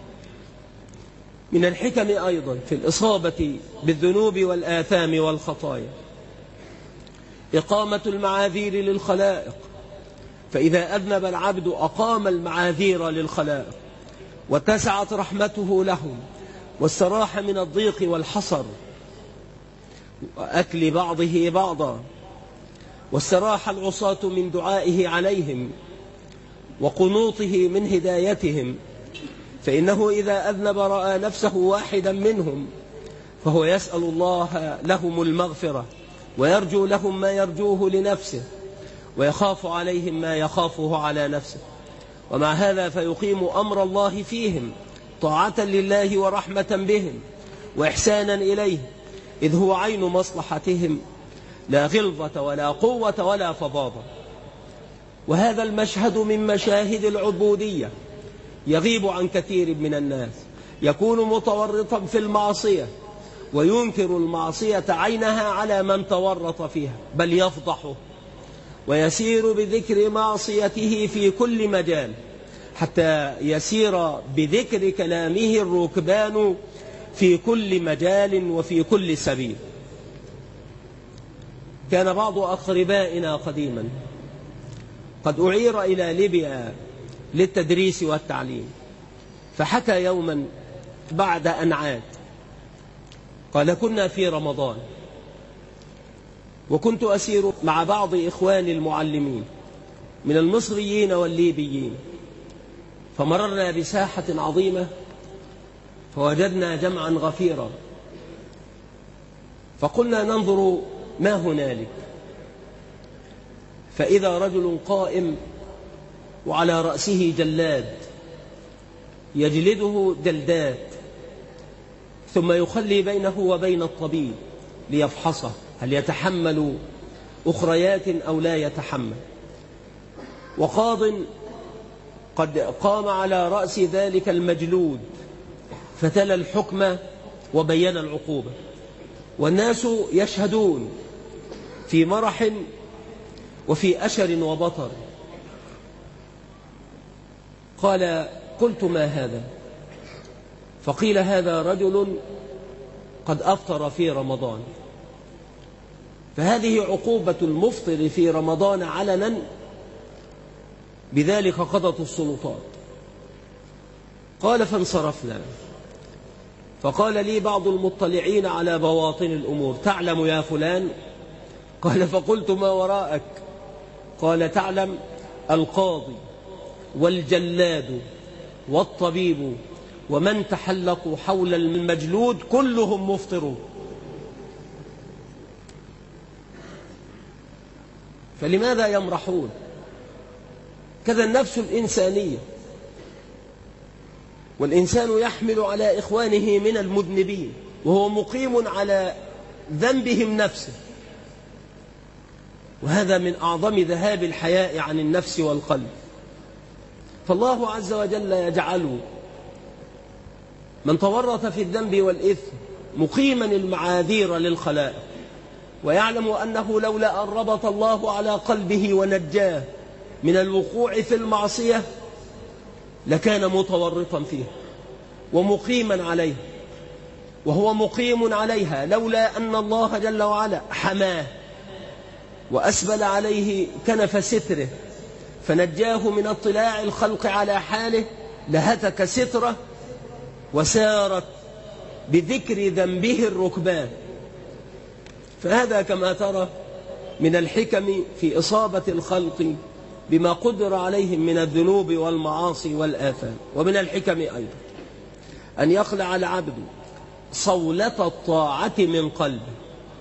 من الحكم أيضا في الإصابة بالذنوب والآثام والخطايا إقامة المعاذير للخلائق، فإذا أذنب العبد أقام المعاذير للخلائق واتسعت رحمته لهم واستراح من الضيق والحصر وأكل بعضه بعضا، واستراح العصاة من دعائه عليهم وقنوطه من هدايتهم، فإنه إذا أذنب رأى نفسه واحدا منهم فهو يسأل الله لهم المغفرة ويرجو لهم ما يرجوه لنفسه ويخاف عليهم ما يخافه على نفسه، ومع هذا فيقيم أمر الله فيهم طاعة لله ورحمة بهم وإحسانا إليه، إذ هو عين مصلحتهم لا غلظة ولا قوة ولا فظاظة. وهذا المشهد من مشاهد العبودية يغيب عن كثير من الناس، يكون متورطا في المعصية وينكر المعصية عينها على من تورط فيها، بل يفضحه ويسير بذكر معصيته في كل مجال حتى يسير بذكر كلامه الركبان في كل مجال وفي كل سبيل. كان بعض أقربائنا قديما قد أعير إلى ليبيا للتدريس والتعليم، فحكى يوما بعد أن عاد قال كنا في رمضان وكنت أسير مع بعض إخواني المعلمين من المصريين والليبيين، فمررنا بساحة عظيمة فوجدنا جمعا غفيرا، فقلنا ننظر ما هنالك، فإذا رجل قائم وعلى رأسه جلاد يجلده جلدات، ثم يخلي بينه وبين الطبيب ليفحصه هل يتحمل أخريات أو لا يتحمل، وقاض قد قام على رأس ذلك المجلود فتلا الحكم وبين العقوبة، والناس يشهدون في مرح وفي أشر وبطر. قال قلت ما هذا؟ فقيل هذا رجل قد أفطر في رمضان، فهذه عقوبة المفطر في رمضان علنا، بذلك قضت السلطات. قال فانصرفنا، فقال لي بعض المطلعين على بواطن الأمور تعلم يا فلان؟ قال فقلت ما وراءك؟ قال تعلم القاضي والجلاد والطبيب ومن تحلقوا حول المجلود كلهم مفطرون. فلماذا يمرحون؟ كذا النفس الإنسانية، والإنسان يحمل على إخوانه من المذنبين وهو مقيم على ذنبهم نفسه، وهذا من أعظم ذهاب الحياء عن النفس والقلب. فالله عز وجل يجعل من تورط في الذنب والإثم مقيما المعاذير للخلائق، ويعلم أنه لولا أن ربط الله على قلبه ونجاه من الوقوع في المعصية لكان متورطا فيها ومقيما عليها، وهو مقيم عليها لولا أن الله جل وعلا حماه وأسبل عليه كنف ستره فنجاه من اطلاع الخلق على حاله لهتك ستره وسارت بذكر ذنبه الركبان. فهذا كما ترى من الحكم في إصابة الخلق بما قدر عليهم من الذنوب والمعاصي والآثام. ومن الحكم أيضا أن يخلع العبد صولة الطاعة من قلبه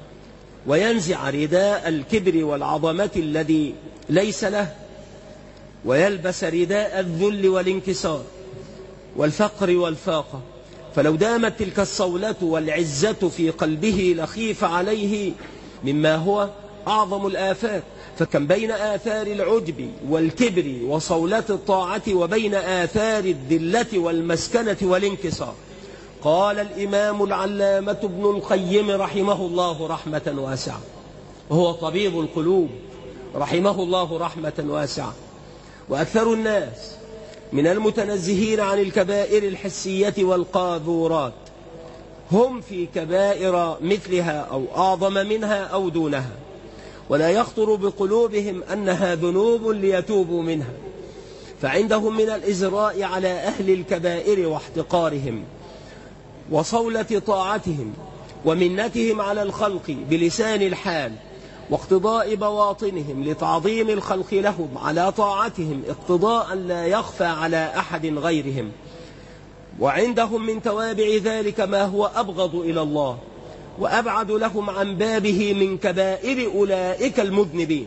وينزع رداء الكبر والعظمة الذي ليس له، ويلبس رداء الذل والانكسار والفقر والفاقة. فلو دامت تلك الصولة والعزة في قلبه لخيف عليه مما هو أعظم الآفات. فكم بين آثار العجب والكبر وصولة الطاعة وبين آثار الذلة والمسكنة والانكسار. قال الإمام العلامة ابن القيم رحمه الله رحمة واسعة، وهو طبيب القلوب رحمه الله رحمة واسعة: وأكثر الناس من المتنزهين عن الكبائر الحسية والقاذورات هم في كبائر مثلها أو أعظم منها أو دونها، ولا يخطر بقلوبهم أنها ذنوب ليتوبوا منها، فعندهم من الإزراء على أهل الكبائر واحتقارهم وصولة طاعتهم ومنتهم على الخلق بلسان الحال واقتضاء بواطنهم لتعظيم الخلق لهم على طاعتهم اقتضاء لا يخفى على أحد غيرهم. وعندهم من توابع ذلك ما هو أبغض إلى الله وأبعد لهم عن بابه من كبائر أولئك المذنبين.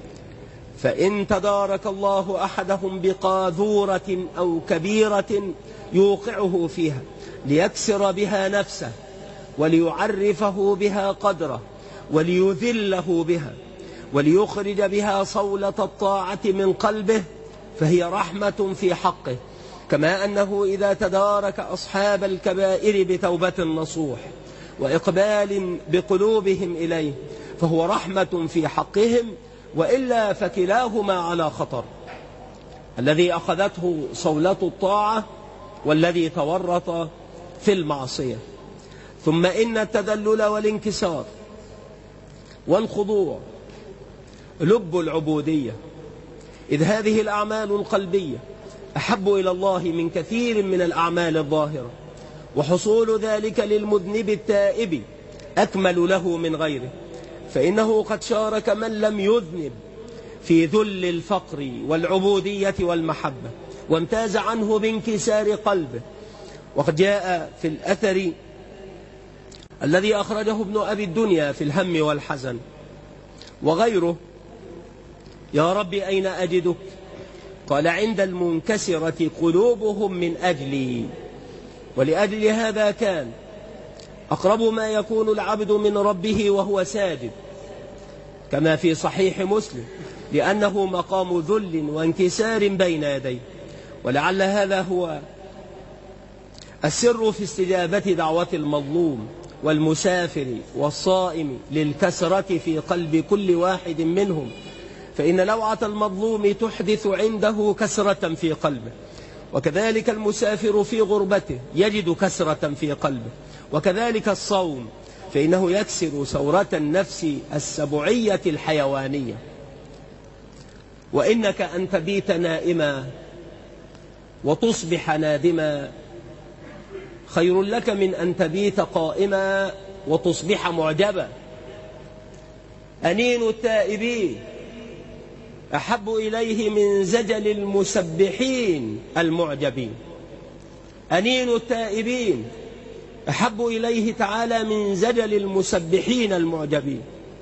فإن تدارك الله أحدهم بقاذورة أو كبيرة يوقعه فيها ليكسر بها نفسه وليعرفه بها قدره وليذله بها وليخرج بها صولة الطاعة من قلبه فهي رحمة في حقه، كما أنه إذا تدارك أصحاب الكبائر بتوبة نصوح وإقبال بقلوبهم إليه فهو رحمة في حقهم، وإلا فكلاهما على خطر، الذي أخذته صولة الطاعة والذي تورط في المعصية. ثم إن التذلل والانكسار والخضوع لب العبودية، إذ هذه الأعمال القلبية أحب إلى الله من كثير من الأعمال الظاهرة، وحصول ذلك للمذنب التائب أكمل له من غيره، فإنه قد شارك من لم يذنب في ذل الفقر والعبودية والمحبة، وامتاز عنه بانكسار قلبه. وقد جاء في الأثر الذي أخرجه ابن أبي الدنيا في الهم والحزن وغيره: يا رب أين أجدك؟ قال: عند المنكسرة قلوبهم من أجلي. ولأجل هذا كان أقرب ما يكون العبد من ربه وهو ساجد، كما في صحيح مسلم، لأنه مقام ذل وانكسار بين يديه. ولعل هذا هو السر في استجابة دعوة المظلوم والمسافر والصائم للكسرة في قلب كل واحد منهم، فإن لوعة المظلوم تحدث عنده كسرة في قلبه، وكذلك المسافر في غربته يجد كسرة في قلبه، وكذلك الصوم فإنه يكسر ثورة النفس السبعية الحيوانية. وإنك أن تبيت نائما وتصبح نادما خير لك من أن تبيت قائما وتصبح معجبا. أنين التائبين أحب إليه من زجل المسبحين المعجبين. أنين التائبين أحب إليه تعالى من زجل المسبحين المعجبين.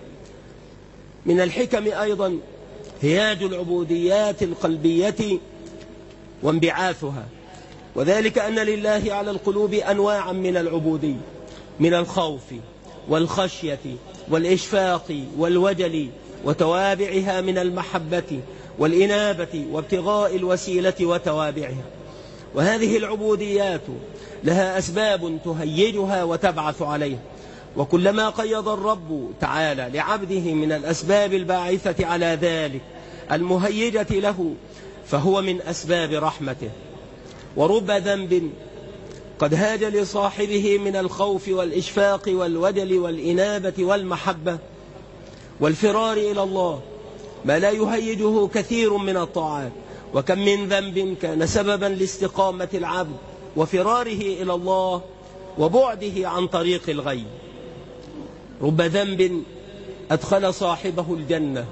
من الحكم أيضا هياج العبوديات القلبية وانبعاثها، وذلك أن لله على القلوب أنواعا من العبودية، من الخوف والخشية والإشفاق والوجل، وتوابعها من المحبة والإنابة وابتغاء الوسيلة وتوابعها. وهذه العبوديات لها أسباب تهيجها وتبعث عليها، وكلما قيض الرب تعالى لعبده من الأسباب الباعثة على ذلك المهيجة له فهو من أسباب رحمته. ورب ذنب قد هاج لصاحبه من الخوف والإشفاق والوجل والإنابة والمحبة والفرار إلى الله ما لا يهيجه كثير من الطاعات. وكم من ذنب كان سببا لاستقامة العبد وفراره إلى الله وبعده عن طريق الغي. رب ذنب أدخل صاحبه الجنة،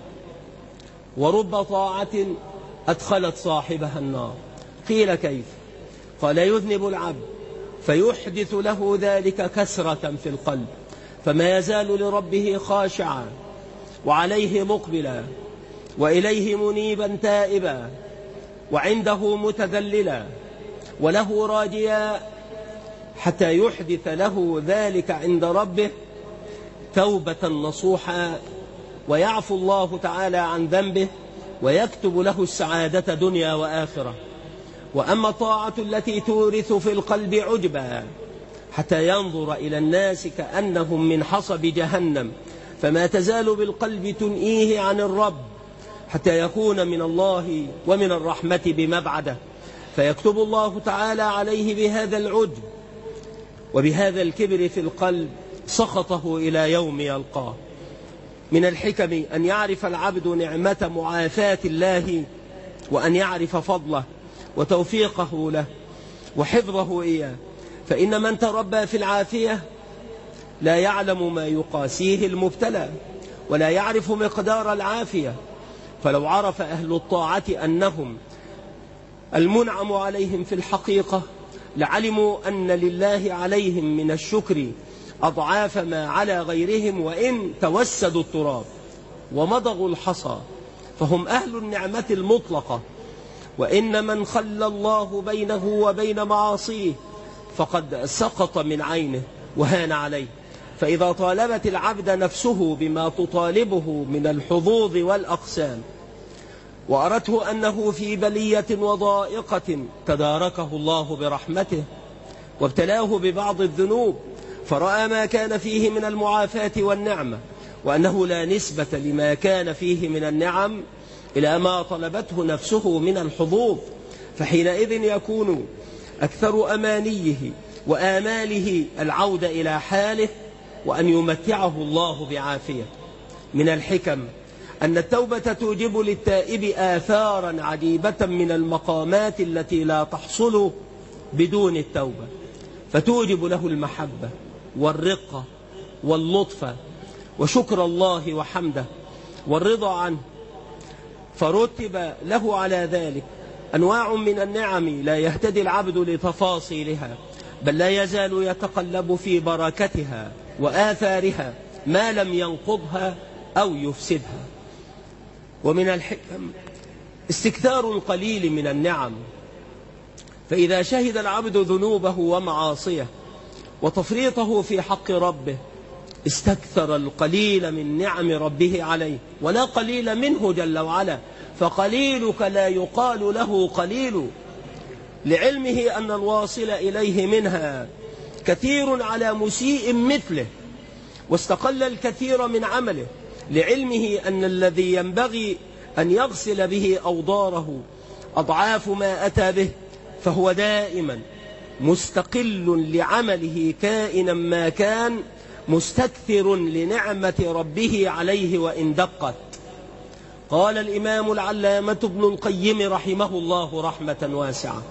ورب طاعة أدخلت صاحبها النار. قيل كيف؟ قال: يذنب العبد فيحدث له ذلك كسرة في القلب، فما يزال لربه خاشعا وعليه مقبلا وإليه منيبا تائبا وعنده متذللا وله راجيا، حتى يحدث له ذلك عند ربه توبة نصوحا، ويعفو الله تعالى عن ذنبه ويكتب له السعادة دنيا وآخرة. وأما الطاعة التي تورث في القلب عجبا حتى ينظر إلى الناس كأنهم من حصب جهنم، فما تزال بالقلب تنئيه عن الرب حتى يكون من الله ومن الرحمة بمبعده، فيكتب الله تعالى عليه بهذا العجب وبهذا الكبر في القلب سخطه إلى يوم يلقاه. من الحكم أن يعرف العبد نعمة معافاة الله، وأن يعرف فضله وتوفيقه له وحفظه إياه، فإن من تربى في العافية لا يعلم ما يقاسيه المبتلى ولا يعرف مقدار العافية. فلو عرف أهل الطاعة أنهم المنعم عليهم في الحقيقة لعلموا أن لله عليهم من الشكر أضعاف ما على غيرهم، وإن توسدوا التراب ومضغوا الحصى فهم أهل النعمة المطلقة. وإن من خلى الله بينه وبين معاصيه فقد سقط من عينه وهان عليه. فإذا طالبت العبد نفسه بما تطالبه من الحظوظ والأقسام وأرته أنه في بلية وضائقة تداركه الله برحمته وابتلاه ببعض الذنوب، فرأى ما كان فيه من المعافاة والنعمة وأنه لا نسبة لما كان فيه من النعم إلى ما طلبته نفسه من الحظوظ، فحينئذ يكون أكثر أمانيه وآماله العودة إلى حاله وأن يمتعه الله بعافية. من الحكم أن التوبة توجب للتائب آثارا عجيبة من المقامات التي لا تحصل بدون التوبة، فتوجب له المحبة والرقة واللطف وشكر الله وحمده والرضا عنه، فرتب له على ذلك أنواع من النعم لا يهتدي العبد لتفاصيلها، بل لا يزال يتقلب في بركتها وآثارها ما لم ينقضها أو يفسدها. ومن الحكم استكثار القليل من النعم، فإذا شهد العبد ذنوبه ومعاصيه وتفريطه في حق ربه استكثر القليل من نعم ربه عليه، ولا قليل منه جل وعلا، فقليلك لا يقال له قليل، لعلمه أن الواصل إليه منها كثير على مسيء مثله، واستقل الكثير من عمله، لعلمه أن الذي ينبغي أن يغسل به أوضاره أضعاف ما أتى به، فهو دائما مستقل لعمله كائنا ما كان، مستكثر لنعمة ربه عليه وإن دقت. قال الإمام العلامة ابن القيم رحمه الله رحمة واسعة: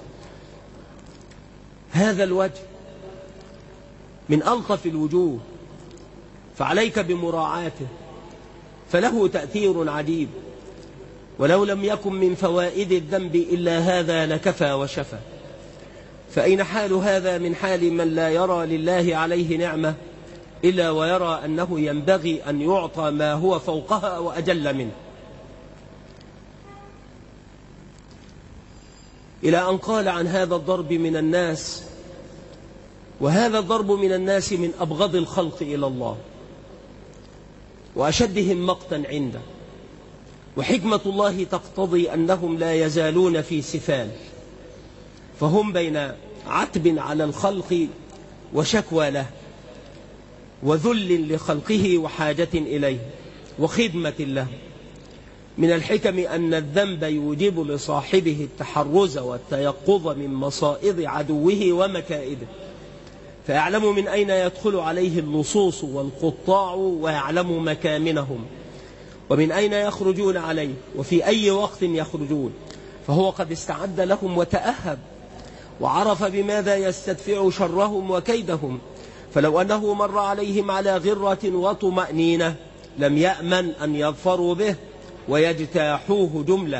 هذا الوجه من ألطف الوجوه، فعليك بمراعاته، فله تأثير عجيب، ولو لم يكن من فوائد الذنب إلا هذا لكفى وشفى. فأين حال هذا من حال من لا يرى لله عليه نعمة إلا ويرى أنه ينبغي أن يعطى ما هو فوقها وأجل منه، إلى أن قال عن هذا الضرب من الناس: وهذا الضرب من الناس من أبغض الخلق إلى الله وأشدهم مقتا عنده، وحكمة الله تقتضي أنهم لا يزالون في سفال، فهم بين عتب على الخلق وشكوى له وذل لخلقه وحاجة إليه وخدمة له. من الحكم أن الذنب يوجب لصاحبه التحرز والتيقظ من مصائد عدوه ومكائده، فيعلم من أين يدخل عليه اللصوص والقطاع، ويعلم مكامنهم ومن أين يخرجون عليه وفي أي وقت يخرجون، فهو قد استعد لهم وتأهب وعرف بماذا يستدفع شرهم وكيدهم، فلو أنه مر عليهم على غرة وطمأنينة لم يأمن أن يظفروا به ويجتاحوه جملة.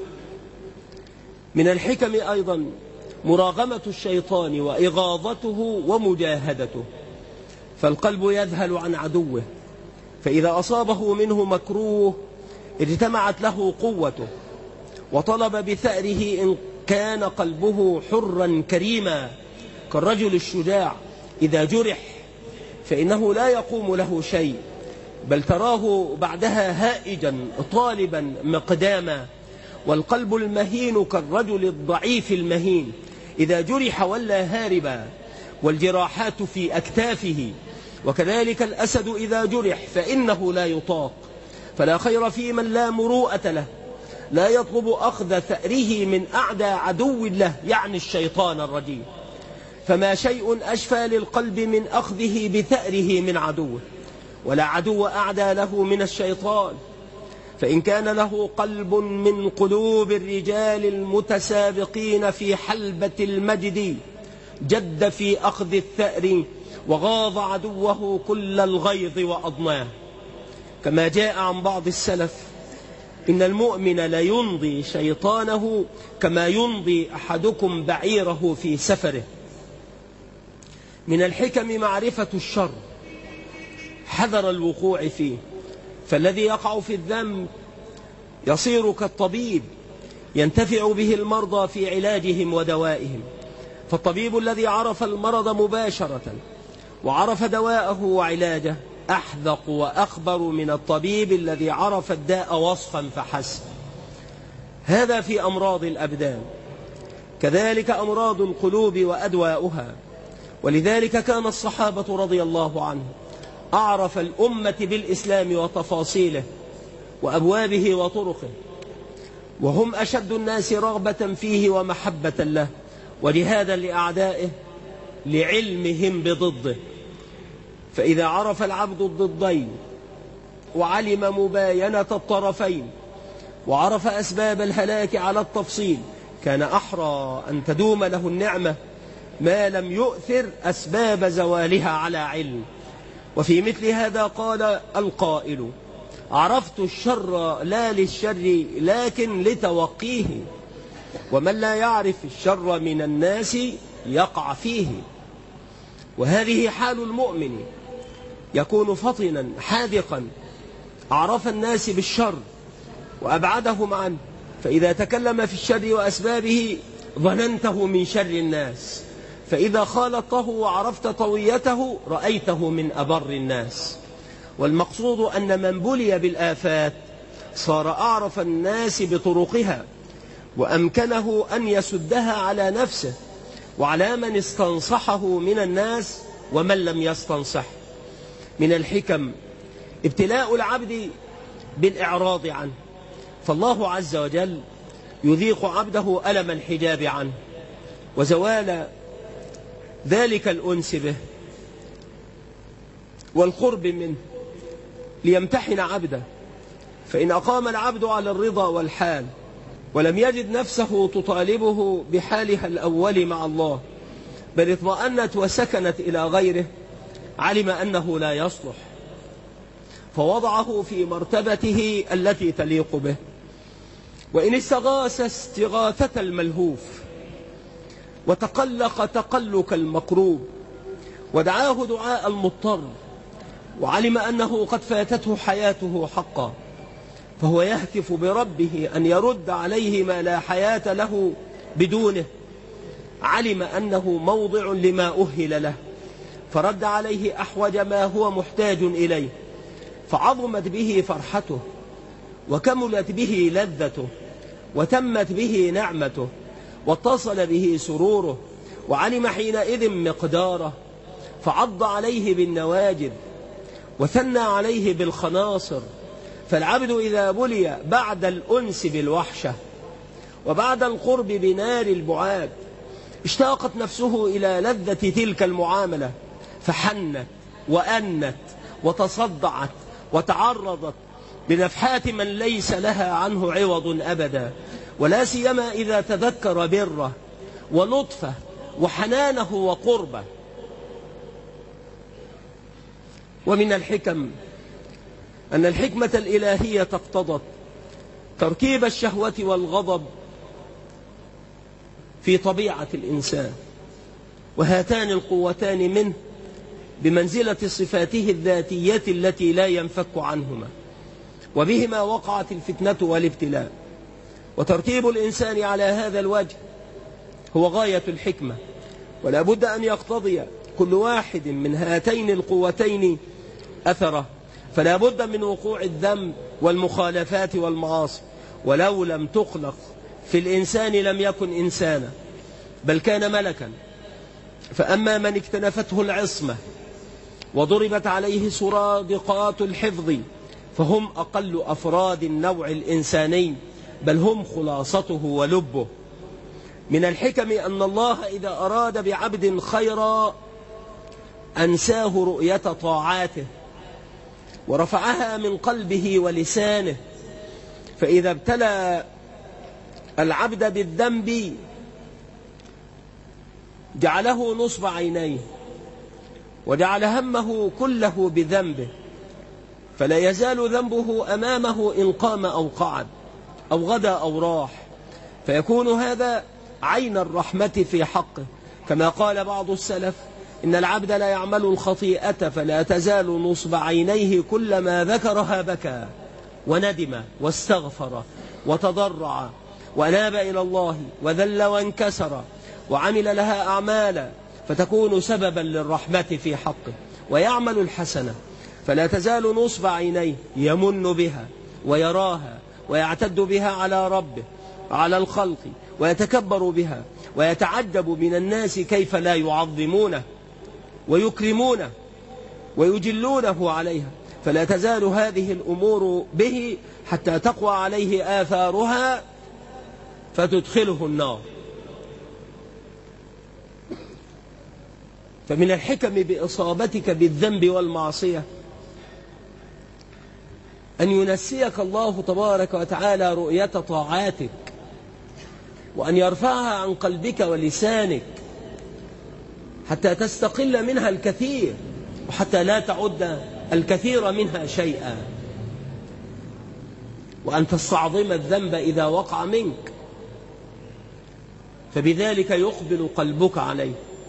من الحكم أيضا مراغمة الشيطان وإغاظته ومجاهدته، فالقلب يذهل عن عدوه، فإذا أصابه منه مكروه اجتمعت له قوته وطلب بثأره إن كان قلبه حرا كريما كالرجل الشجاع إذا جرح فإنه لا يقوم له شيء، بل تراه بعدها هائجا طالبا مقداما. والقلب المهين كالرجل الضعيف المهين إذا جرح ولا هاربا، والجراحات في أكتافه، وكذلك الأسد إذا جرح فإنه لا يطاق، فلا خير في من لا مروءة له، لا يطلب أخذ ثأره من أعدى عدو له، يعني الشيطان الرجيم، فما شيء أشفى للقلب من أخذه بثأره من عدوه، ولا عدو أعدى له من الشيطان. فإن كان له قلب من قلوب الرجال المتسابقين في حلبة المجد جد في أخذ الثأر وغاض عدوه كل الغيظ وأضناه، كما جاء عن بعض السلف: إن المؤمن ليمضي شيطانه كما يمضي أحدكم بعيره في سفره. من الحكم معرفة الشر حذر الوقوع فيه، فالذي يقع في الذنب يصير كالطبيب ينتفع به المرضى في علاجهم ودوائهم، فالطبيب الذي عرف المرض مباشرة وعرف دواءه وعلاجه أحذق وأخبر من الطبيب الذي عرف الداء وصفا فحسب. هذا في أمراض الأبدان، كذلك أمراض القلوب وأدواؤها. ولذلك كان الصحابة رضي الله عنهم أعرف الأمة بالإسلام وتفاصيله وأبوابه وطرقه، وهم أشد الناس رغبة فيه ومحبة له وجهادا لأعدائه لعلمهم بضده. فإذا عرف العبد الضدين وعلم مباينة الطرفين وعرف أسباب الهلاك على التفصيل كان أحرى أن تدوم له النعمة ما لم يؤثر أسباب زوالها على علم. وفي مثل هذا قال القائل: عرفت الشر لا للشر لكن لتوقيه، ومن لا يعرف الشر من الناس يقع فيه. وهذه حال المؤمن، يكون فطنا حاذقا أعرف الناس بالشر وأبعدهم عنه، فإذا تكلم في الشر وأسبابه ظننته من شر الناس، فإذا خالطه وعرفت طويته رأيته من أبر الناس. والمقصود أن من بلي بالآفات صار أعرف الناس بطرقها، وأمكنه أن يسدها على نفسه وعلى من استنصحه من الناس ومن لم يستنصح. من الحكم ابتلاء العبد بالإعراض عنه، فالله عز وجل يذيق عبده ألم الحجاب عنه وزوال ذلك الأنس به والقرب منه ليمتحن عبده. فإن أقام العبد على الرضا والحال ولم يجد نفسه تطالبه بحالها الأول مع الله، بل اطمأنت وسكنت إلى غيره، علم أنه لا يصلح، فوضعه في مرتبته التي تليق به. وإن استغاث استغاثة الملهوف وتقلق تقلك المقروب ودعاه دعاء المضطر، وعلم أنه قد فاتته حياته حقا، فهو يهتف بربه أن يرد عليه ما لا حياة له بدونه، علم أنه موضع لما أهل له، فرد عليه أحوج ما هو محتاج إليه، فعظمت به فرحته وكملت به لذته وتمت به نعمته واتصل به سروره، وعلم حينئذ مقداره، فعض عليه بالنواجذ وثنى عليه بالخناصر. فالعبد إذا بلي بعد الأنس بالوحشة وبعد القرب بنار البعاد اشتاقت نفسه إلى لذة تلك المعاملة، فحنت وأنت وتصدعت وتعرضت بنفحات من ليس لها عنه عوض أبدا، ولا سيما إذا تذكر بره ولطفه وحنانه وقربه. ومن الحكم أن الحكمة الإلهية اقتضت تركيب الشهوة والغضب في طبيعة الإنسان، وهاتان القوتان منه بمنزلة صفاته الذاتية التي لا ينفك عنهما، وبهما وقعت الفتنة والابتلاء. وترتيب الإنسان على هذا الوجه هو غاية الحكمة، ولا بد أن يقتضي كل واحد من هاتين القوتين أثره، فلا بد من وقوع الذنب والمخالفات والمعاصي، ولو لم تخلق في الإنسان لم يكن إنسانا بل كان ملكا. فأما من اكتنفته العصمة وضربت عليه سرادقات الحفظ فهم أقل أفراد النوع الإنساني، بل هم خلاصته ولبه. من الحكم أن الله إذا أراد بعبد خيرا أنساه رؤية طاعاته ورفعها من قلبه ولسانه، فإذا ابتلى العبد بالذنب جعله نصب عينيه وجعل همه كله بذنبه، فلا يزال ذنبه أمامه إن قام أو قعد أو غدا أو راح، فيكون هذا عين الرحمة في حقه، كما قال بعض السلف: إن العبد لا يعمل الخطيئة فلا تزال نصب عينيه كلما ذكرها بكى وندم واستغفر وتضرع وأناب إلى الله وذل وانكسر وعمل لها أعمالا، فتكون سببا للرحمة في حقه. ويعمل الحسنة فلا تزال نصب عينيه يمن بها ويراها ويعتد بها على ربه وعلى الخلق ويتكبر بها ويتعجب من الناس كيف لا يعظمونه ويكرمونه ويجلونه عليها، فلا تزال هذه الأمور به حتى تقوى عليه آثارها فتدخله النار. فمن الحكم بإصابتك بالذنب والمعصية أن ينسيك الله تبارك وتعالى رؤية طاعاتك، وأن يرفعها عن قلبك ولسانك، حتى تستقل منها الكثير، وحتى لا تعد الكثير منها شيئا، وأن تستعظم الذنب إذا وقع منك، فبذلك يقبل قلبك عليه،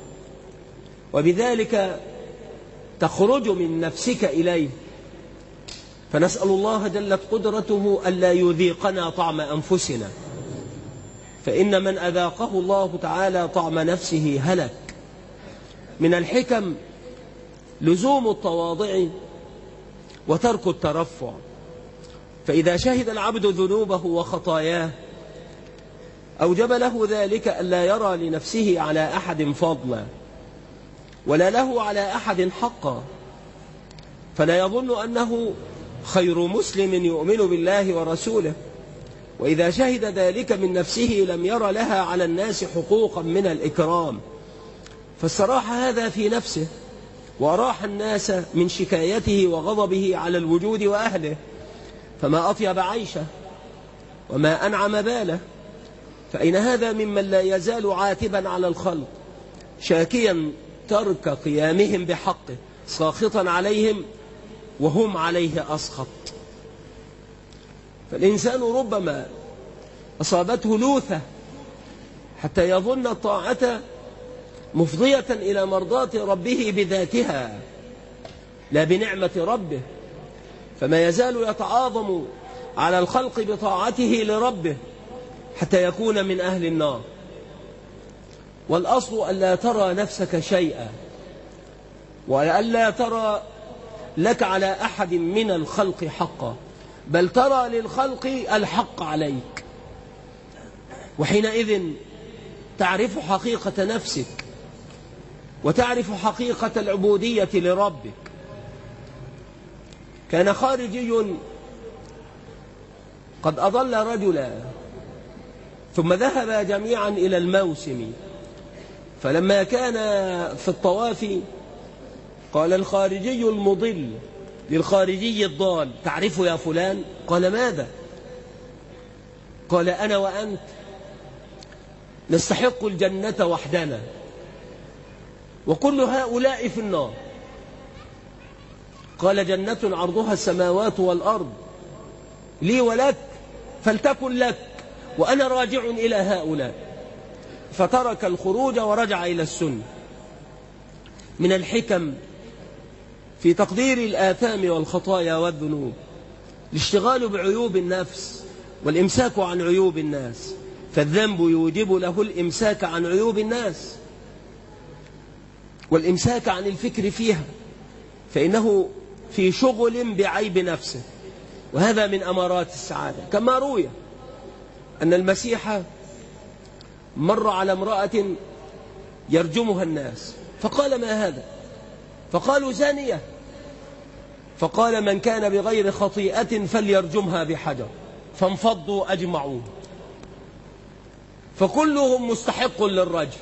وبذلك تخرج من نفسك إليه. فنسأل الله جلت قدرته ألا يذيقنا طعم أنفسنا، فإن من أذاقه الله تعالى طعم نفسه هلك. من الحكم لزوم التواضع وترك الترفع، فإذا شهد العبد ذنوبه وخطاياه أوجب له ذلك ألا يرى لنفسه على أحد فضلا ولا له على أحد حقا، فلا يظن أنه خير مسلم يؤمن بالله ورسوله، وإذا شهد ذلك من نفسه لم ير لها على الناس حقوقا من الإكرام، فاستراح هذا في نفسه وأراح الناس من شكايته وغضبه على الوجود وأهله، فما أطيب عيشه وما أنعم باله. فأين هذا ممن لا يزال عاتبا على الخلق شاكيا ترك قيامهم بحقه ساخطا عليهم وهم عليه أسخط؟ فالإنسان ربما أصابته لوثة حتى يظن الطاعة مفضية إلى مرضاة ربه بذاتها لا بنعمة ربه، فما يزال يتعاظم على الخلق بطاعته لربه حتى يكون من أهل النار. والأصل ألا ترى نفسك شيئا، وألا ترى لك على أحد من الخلق حقا، بل ترى للخلق الحق عليك، وحينئذ تعرف حقيقة نفسك وتعرف حقيقة العبودية لربك. كان خارجي قد أضل رجلا ثم ذهب جميعا إلى الموسم، فلما كان في الطواف قال الخارجي المضل للخارجي الضال: تعرف يا فلان؟ قال: ماذا؟ قال: أنا وأنت نستحق الجنة وحدنا، وكل هؤلاء في النار. قال: جنة عرضها السماوات والأرض لي ولك فلتكن لك، وأنا راجع إلى هؤلاء. فترك الخروج ورجع إلى السنة. من الحكم في تقدير الآثام والخطايا والذنوب الاشتغال بعيوب النفس والإمساك عن عيوب الناس، فالذنب يوجب له الإمساك عن عيوب الناس والإمساك عن الفكر فيها، فإنه في شغل بعيب نفسه، وهذا من أمارات السعادة. كما روي أن المسيح مر على امرأة يرجمها الناس، فقال: ما هذا؟ فقالوا: زانية. فقال: من كان بغير خطيئة فليرجمها بحجر، فانفضوا أجمعون، فكلهم مستحق للرجم،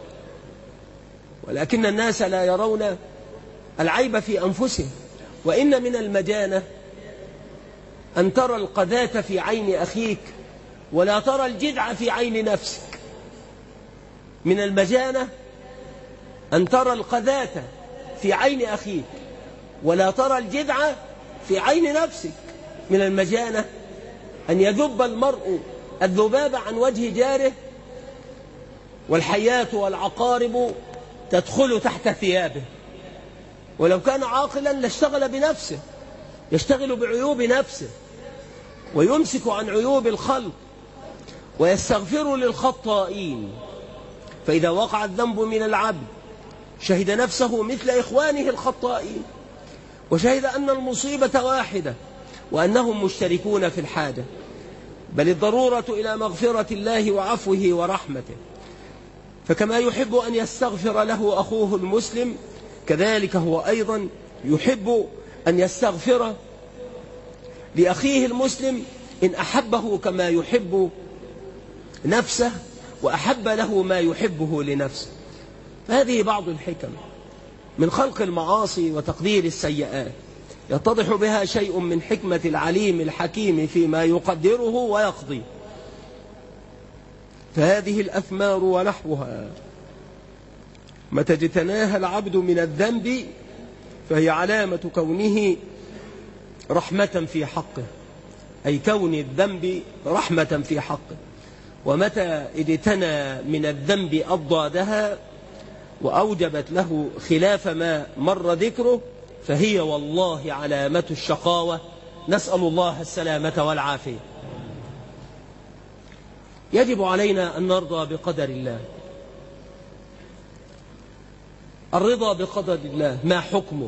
ولكن الناس لا يرون العيب في أنفسهم. وإن من المجانة أن ترى القذاة في عين أخيك ولا ترى الجدع في عين نفسك. من المجانة أن ترى القذاة في عين أخيك ولا ترى الجدع في عين نفسك. من المجانة أن يذب المرء الذباب عن وجه جاره والحيات والعقارب تدخل تحت ثيابه. ولو كان عاقلا لاشتغل بنفسه، يشتغل بعيوب نفسه ويمسك عن عيوب الخلق ويستغفر للخطائين. فإذا وقع الذنب من العبد شهد نفسه مثل إخوانه الخطائين، وشهد أن المصيبة واحدة وأنهم مشتركون في الحاجة، بل الضرورة إلى مغفرة الله وعفوه ورحمته. فكما يحب أن يستغفر له أخوه المسلم، كذلك هو أيضا يحب أن يستغفر لأخيه المسلم إن أحبه كما يحب نفسه وأحب له ما يحبه لنفسه. فهذه بعض الحكم من خلق المعاصي وتقدير السيئات، يتضح بها شيء من حكمة العليم الحكيم فيما يقدره ويقضي. فهذه الأثمار ونحوها متى اجتناها العبد من الذنب فهي علامة كونه رحمة في حقه، أي كون الذنب رحمة في حقه. ومتى اجتنى من الذنب أضدادها وأوجبت له خلاف ما مر ذكره فهي والله علامة الشقاوة، نسأل الله السلامة والعافية. يجب علينا أن نرضى بقدر الله. الرضا بقدر الله ما حكمه؟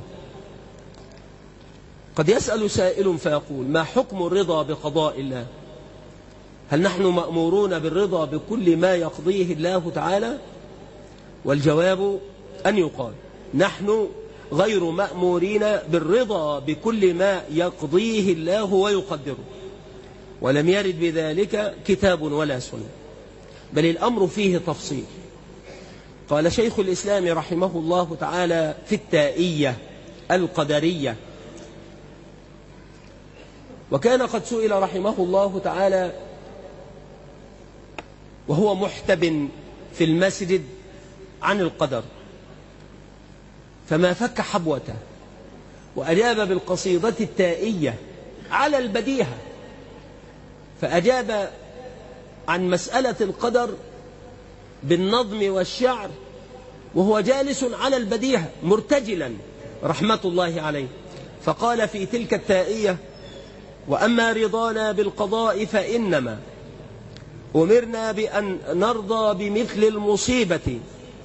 قد يسأل سائل فيقول: ما حكم الرضا بقضاء الله؟ هل نحن مأمورون بالرضا بكل ما يقضيه الله تعالى؟ والجواب أن يقال: نحن غير مأمورين بالرضا بكل ما يقضيه الله ويقدره، ولم يرد بذلك كتاب ولا سنة، بل الأمر فيه تفصيل. قال شيخ الإسلام رحمه الله تعالى في التائية القدرية، وكان قد سئل رحمه الله تعالى وهو محتب في المسجد عن القدر، فما فك حبوته وأجاب بالقصيدة التائية على البديهة، فأجاب عن مسألة القدر بالنظم والشعر وهو جالس على البديهة مرتجلا رحمة الله عليه، فقال في تلك التائية: وأما رضانا بالقضاء فإنما أمرنا بأن نرضى بمثل المصيبة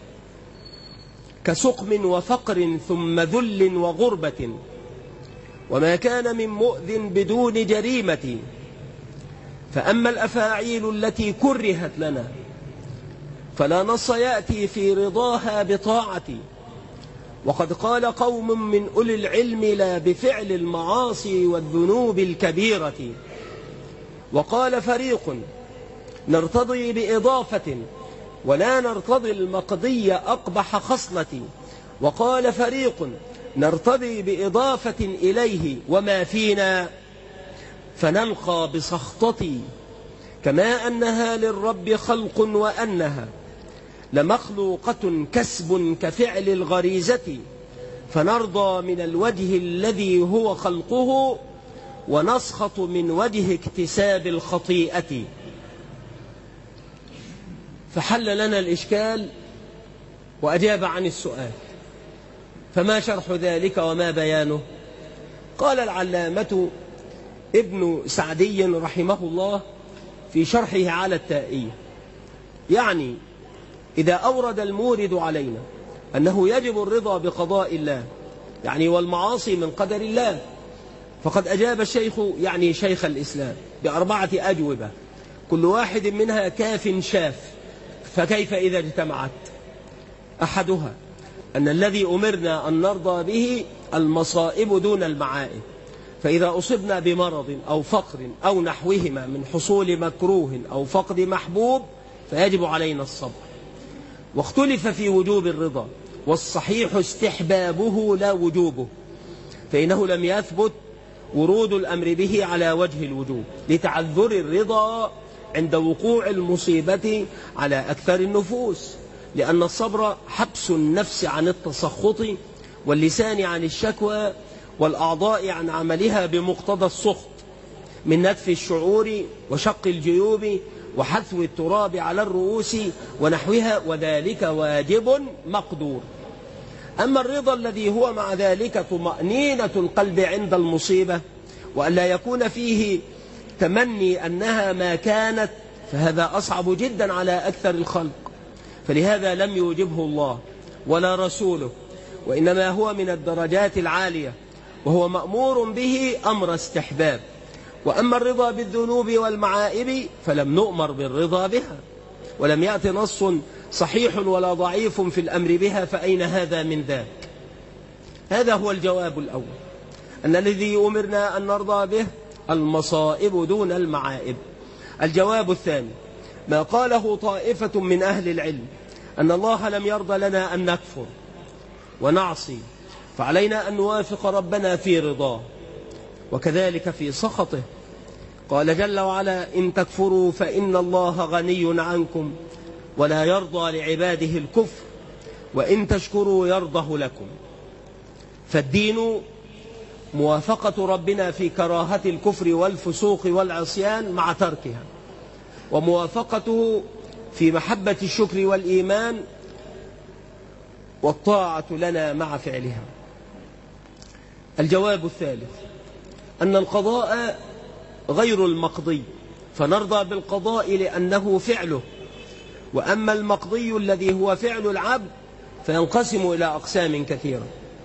كسقم وفقر ثم ذل وغربة، وما كان من مؤذ بدون جريمة. فأما الأفاعيل التي كرهت لنا فلا نص يأتي في رضاها بطاعتي، وقد قال قوم من أولي العلم: لا بفعل المعاصي والذنوب الكبيرة. وقال فريق: نرتضي بإضافة ولا نرتضي المقضي أقبح خصلة. وقال فريق: نرتضي بإضافة إليه وما فينا فنلقى بسخطتي، كما أنها للرب خلق وأنها لمخلوقة كسب كفعل الغريزة، فنرضى من الوجه الذي هو خلقه ونسخط من وجه اكتساب الخطيئة. فحل لنا الإشكال وأجاب عن السؤال، فما شرح ذلك وما بيانه؟ قال العلامة ابن سعدي رحمه الله في شرحه على التائية: يعني إذا أورد المورد علينا أنه يجب الرضا بقضاء الله يعني والمعاصي من قدر الله، فقد أجاب الشيخ يعني شيخ الإسلام بأربعة أجوبة كل واحد منها كاف شاف. فكيف إذا اجتمعت؟ أحدها أن الذي أمرنا أن نرضى به المصائب دون المعائب، فإذا أصبنا بمرض أو فقر أو نحوهما من حصول مكروه أو فقد محبوب فيجب علينا الصبر. واختلف في وجوب الرضا، والصحيح استحبابه لا وجوبه، فإنه لم يثبت ورود الأمر به على وجه الوجوب لتعذر الرضا عند وقوع المصيبة على أكثر النفوس، لأن الصبر حبس النفس عن التسخط واللسان عن الشكوى والأعضاء عن عملها بمقتضى السخط من نتف الشعور وشق الجيوب وحثو التراب على الرؤوس ونحوها، وذلك واجب مقدور. أما الرضا الذي هو مع ذلك طمأنينة القلب عند المصيبة وأن لا يكون فيه تمني أنها ما كانت، فهذا أصعب جدا على أكثر الخلق، فلهذا لم يوجبه الله ولا رسوله، وإنما هو من الدرجات العالية وهو مأمور به أمر استحباب. وأما الرضا بالذنوب والمعائب فلم نؤمر بالرضا بها، ولم يأت نص صحيح ولا ضعيف في الأمر بها، فأين هذا من ذاك؟ هذا هو الجواب الأول، أن الذي أمرنا أن نرضى به المصائب دون المعائب. الجواب الثاني ما قاله طائفة من أهل العلم أن الله لم يرضى لنا أن نكفر ونعصي، فعلينا أن نوافق ربنا في رضاه وكذلك في سخطه. قال جل وعلا: إن تكفروا فإن الله غني عنكم ولا يرضى لعباده الكفر وإن تشكروا يرضه لكم. فالدين موافقة ربنا في كراهة الكفر والفسوق والعصيان مع تركها، وموافقته في محبة الشكر والإيمان والطاعة لنا مع فعلها. الجواب الثالث أن القضاء غير المقضي، فنرضى بالقضاء لأنه فعله، وأما المقضي الذي هو فعل العبد فينقسم إلى أقسام كثيرة: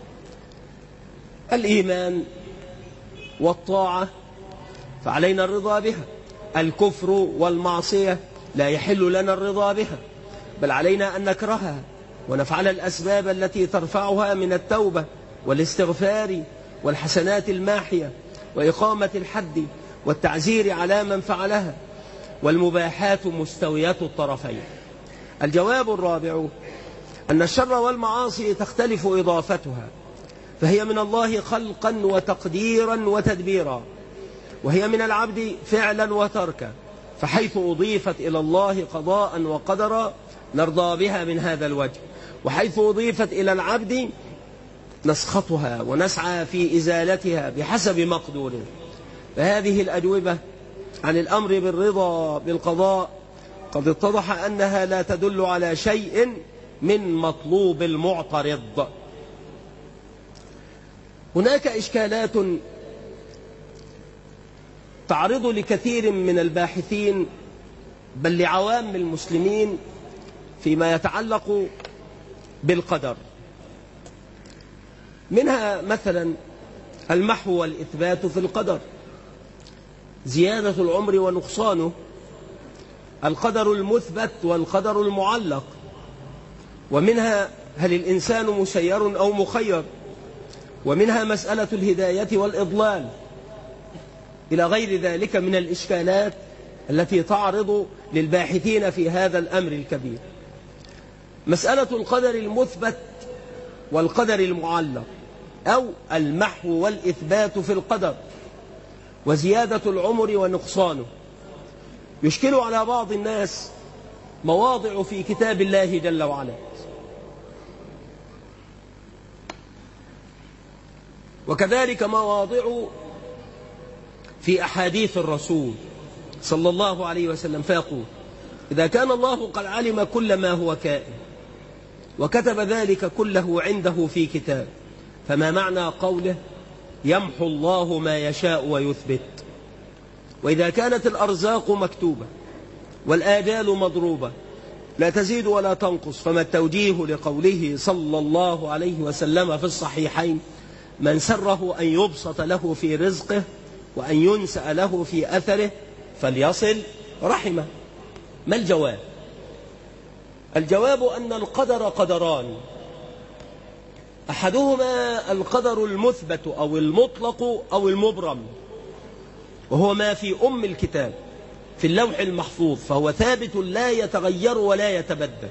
الإيمان والطاعة فعلينا الرضا بها، الكفر والمعصية لا يحل لنا الرضا بها، بل علينا أن نكرهها ونفعل الأسباب التي ترفعها من التوبة والاستغفار والحسنات الماحية وإقامة الحد والتعزير على من فعلها، والمباحات مستويات الطرفين. الجواب الرابع أن الشر والمعاصي تختلف إضافتها، فهي من الله خلقا وتقديرا وتدبيرا، وهي من العبد فعلا وتركا، فحيث أضيفت إلى الله قضاء وقدرا نرضى بها من هذا الوجه، وحيث أضيفت إلى العبد نسخطها ونسعى في إزالتها بحسب مقدوره. فهذه الأجوبة عن الأمر بالرضا بالقضاء قد اتضح أنها لا تدل على شيء من مطلوب المعترض. هناك إشكالات تعرض لكثير من الباحثين بل لعوام المسلمين فيما يتعلق بالقدر، منها مثلا المحو والإثبات في القدر، زيادة العمر ونقصانه، القدر المثبت والقدر المعلق، ومنها هل الإنسان مسير أو مخير، ومنها مسألة الهداية والإضلال، إلى غير ذلك من الإشكالات التي تعرض للباحثين في هذا الأمر الكبير. مسألة القدر المثبت والقدر المعلق، أو المحو والإثبات في القدر، وزيادة العمر ونقصانه، يشكل على بعض الناس مواضع في كتاب الله جل وعلا، وكذلك مواضع في أحاديث الرسول صلى الله عليه وسلم، فيقول: إذا كان الله قد علم كل ما هو كائن وكتب ذلك كله عنده في كتاب، فما معنى قوله يمحو الله ما يشاء ويثبت؟ وإذا كانت الأرزاق مكتوبة والآجال مضروبة لا تزيد ولا تنقص، فما التوجيه لقوله صلى الله عليه وسلم في الصحيحين: من سره أن يبسط له في رزقه وأن ينسأ له في أثره فليصل رحمه؟ ما الجواب؟ الجواب أن القدر قدران، أحدهما القدر المثبت أو المطلق أو المبرم، وهو ما في أم الكتاب في اللوح المحفوظ، فهو ثابت لا يتغير ولا يتبدل.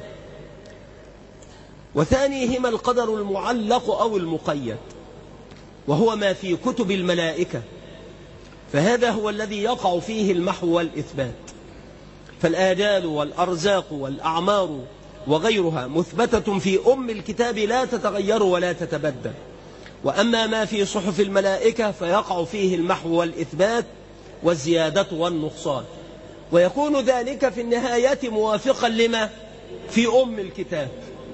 وثانيهما القدر المعلق أو المقيد، وهو ما في كتب الملائكة، فهذا هو الذي يقع فيه المحو والإثبات. فالآجال والأرزاق والأعمار وغيرها مثبتة في أم الكتاب لا تتغير ولا تتبدل، وأما ما في صحف الملائكة فيقع فيه المحو والإثبات والزيادة والنقصان، ويكون ذلك في النهاية موافقا لما في أم الكتاب.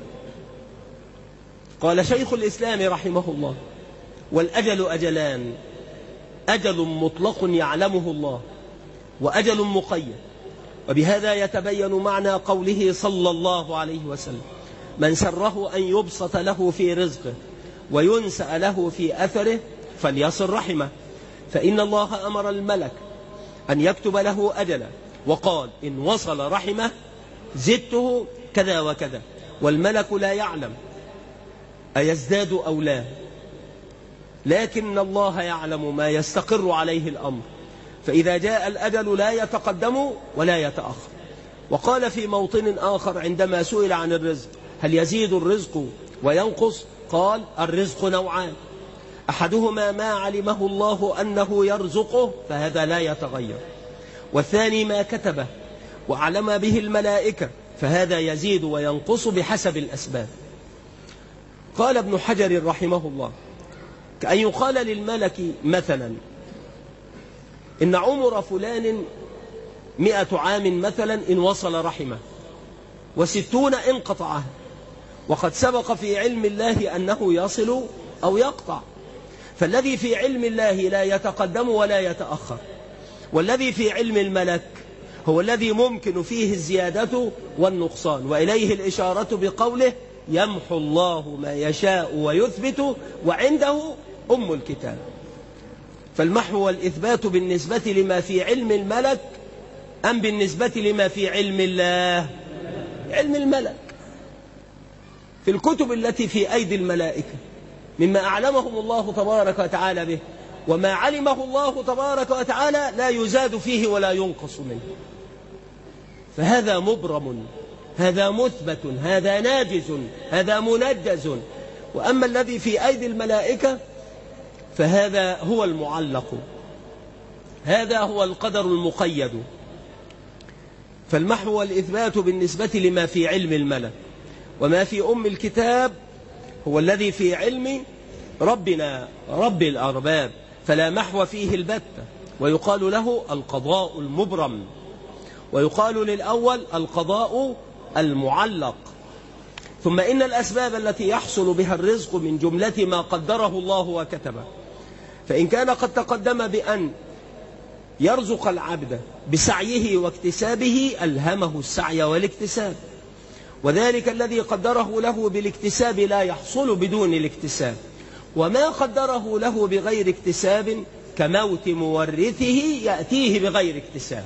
قال شيخ الإسلام رحمه الله: والأجل أجلان، أجل مطلق يعلمه الله، وأجل مقيد. وبهذا يتبين معنى قوله صلى الله عليه وسلم: من سره أن يبسط له في رزقه وينسأ له في أثره فليصل رحمه، فإن الله أمر الملك أن يكتب له أجلا، وقال: إن وصل رحمه زدته كذا وكذا، والملك لا يعلم أيزداد أو لا، لكن الله يعلم ما يستقر عليه الأمر، فإذا جاء الأجل لا يتقدم ولا يتأخر. وقال في موطن آخر عندما سئل عن الرزق: هل يزيد الرزق وينقص؟ قال: الرزق نوعان، أحدهما ما علمه الله أنه يرزقه فهذا لا يتغير، والثاني ما كتبه وأعلم به الملائكة فهذا يزيد وينقص بحسب الأسباب. قال ابن حجر رحمه الله: كأن يقال للملك مثلا إن عمر فلان مئة عام مثلا إن وصل رحمه، وستون إن قطعه، وقد سبق في علم الله أنه يصل أو يقطع. فالذي في علم الله لا يتقدم ولا يتأخر، والذي في علم الملك هو الذي ممكن فيه الزيادة والنقصان، وإليه الإشارة بقوله: يمحو الله ما يشاء ويثبت وعنده أم الكتاب. فالمحو والإثبات بالنسبة لما في علم الملك أم بالنسبة لما في علم الله؟ علم الملك. في الكتب التي في أيدي الملائكة مما أعلمهم الله تبارك وتعالى به، وما علمه الله تبارك وتعالى لا يزاد فيه ولا ينقص منه، فهذا مبرم، هذا مثبت، هذا ناجز، هذا منجز. وأما الذي في أيدي الملائكة فهذا هو المعلق، هذا هو القدر المقيد. فالمحو والإثبات بالنسبة لما في علم الملك، وما في أم الكتاب هو الذي في علم ربنا رب الأرباب، فلا محو فيه البتة. ويقال له القضاء المبرم، ويقال للأول القضاء المعلق. ثم إن الأسباب التي يحصل بها الرزق من جملة ما قدره الله وكتبه، فإن كان قد تقدم بأن يرزق العبد بسعيه واكتسابه ألهمه السعي والاكتساب، وذلك الذي قدره له بالاكتساب لا يحصل بدون الاكتساب، وما قدره له بغير اكتساب كموت مورثه يأتيه بغير اكتساب.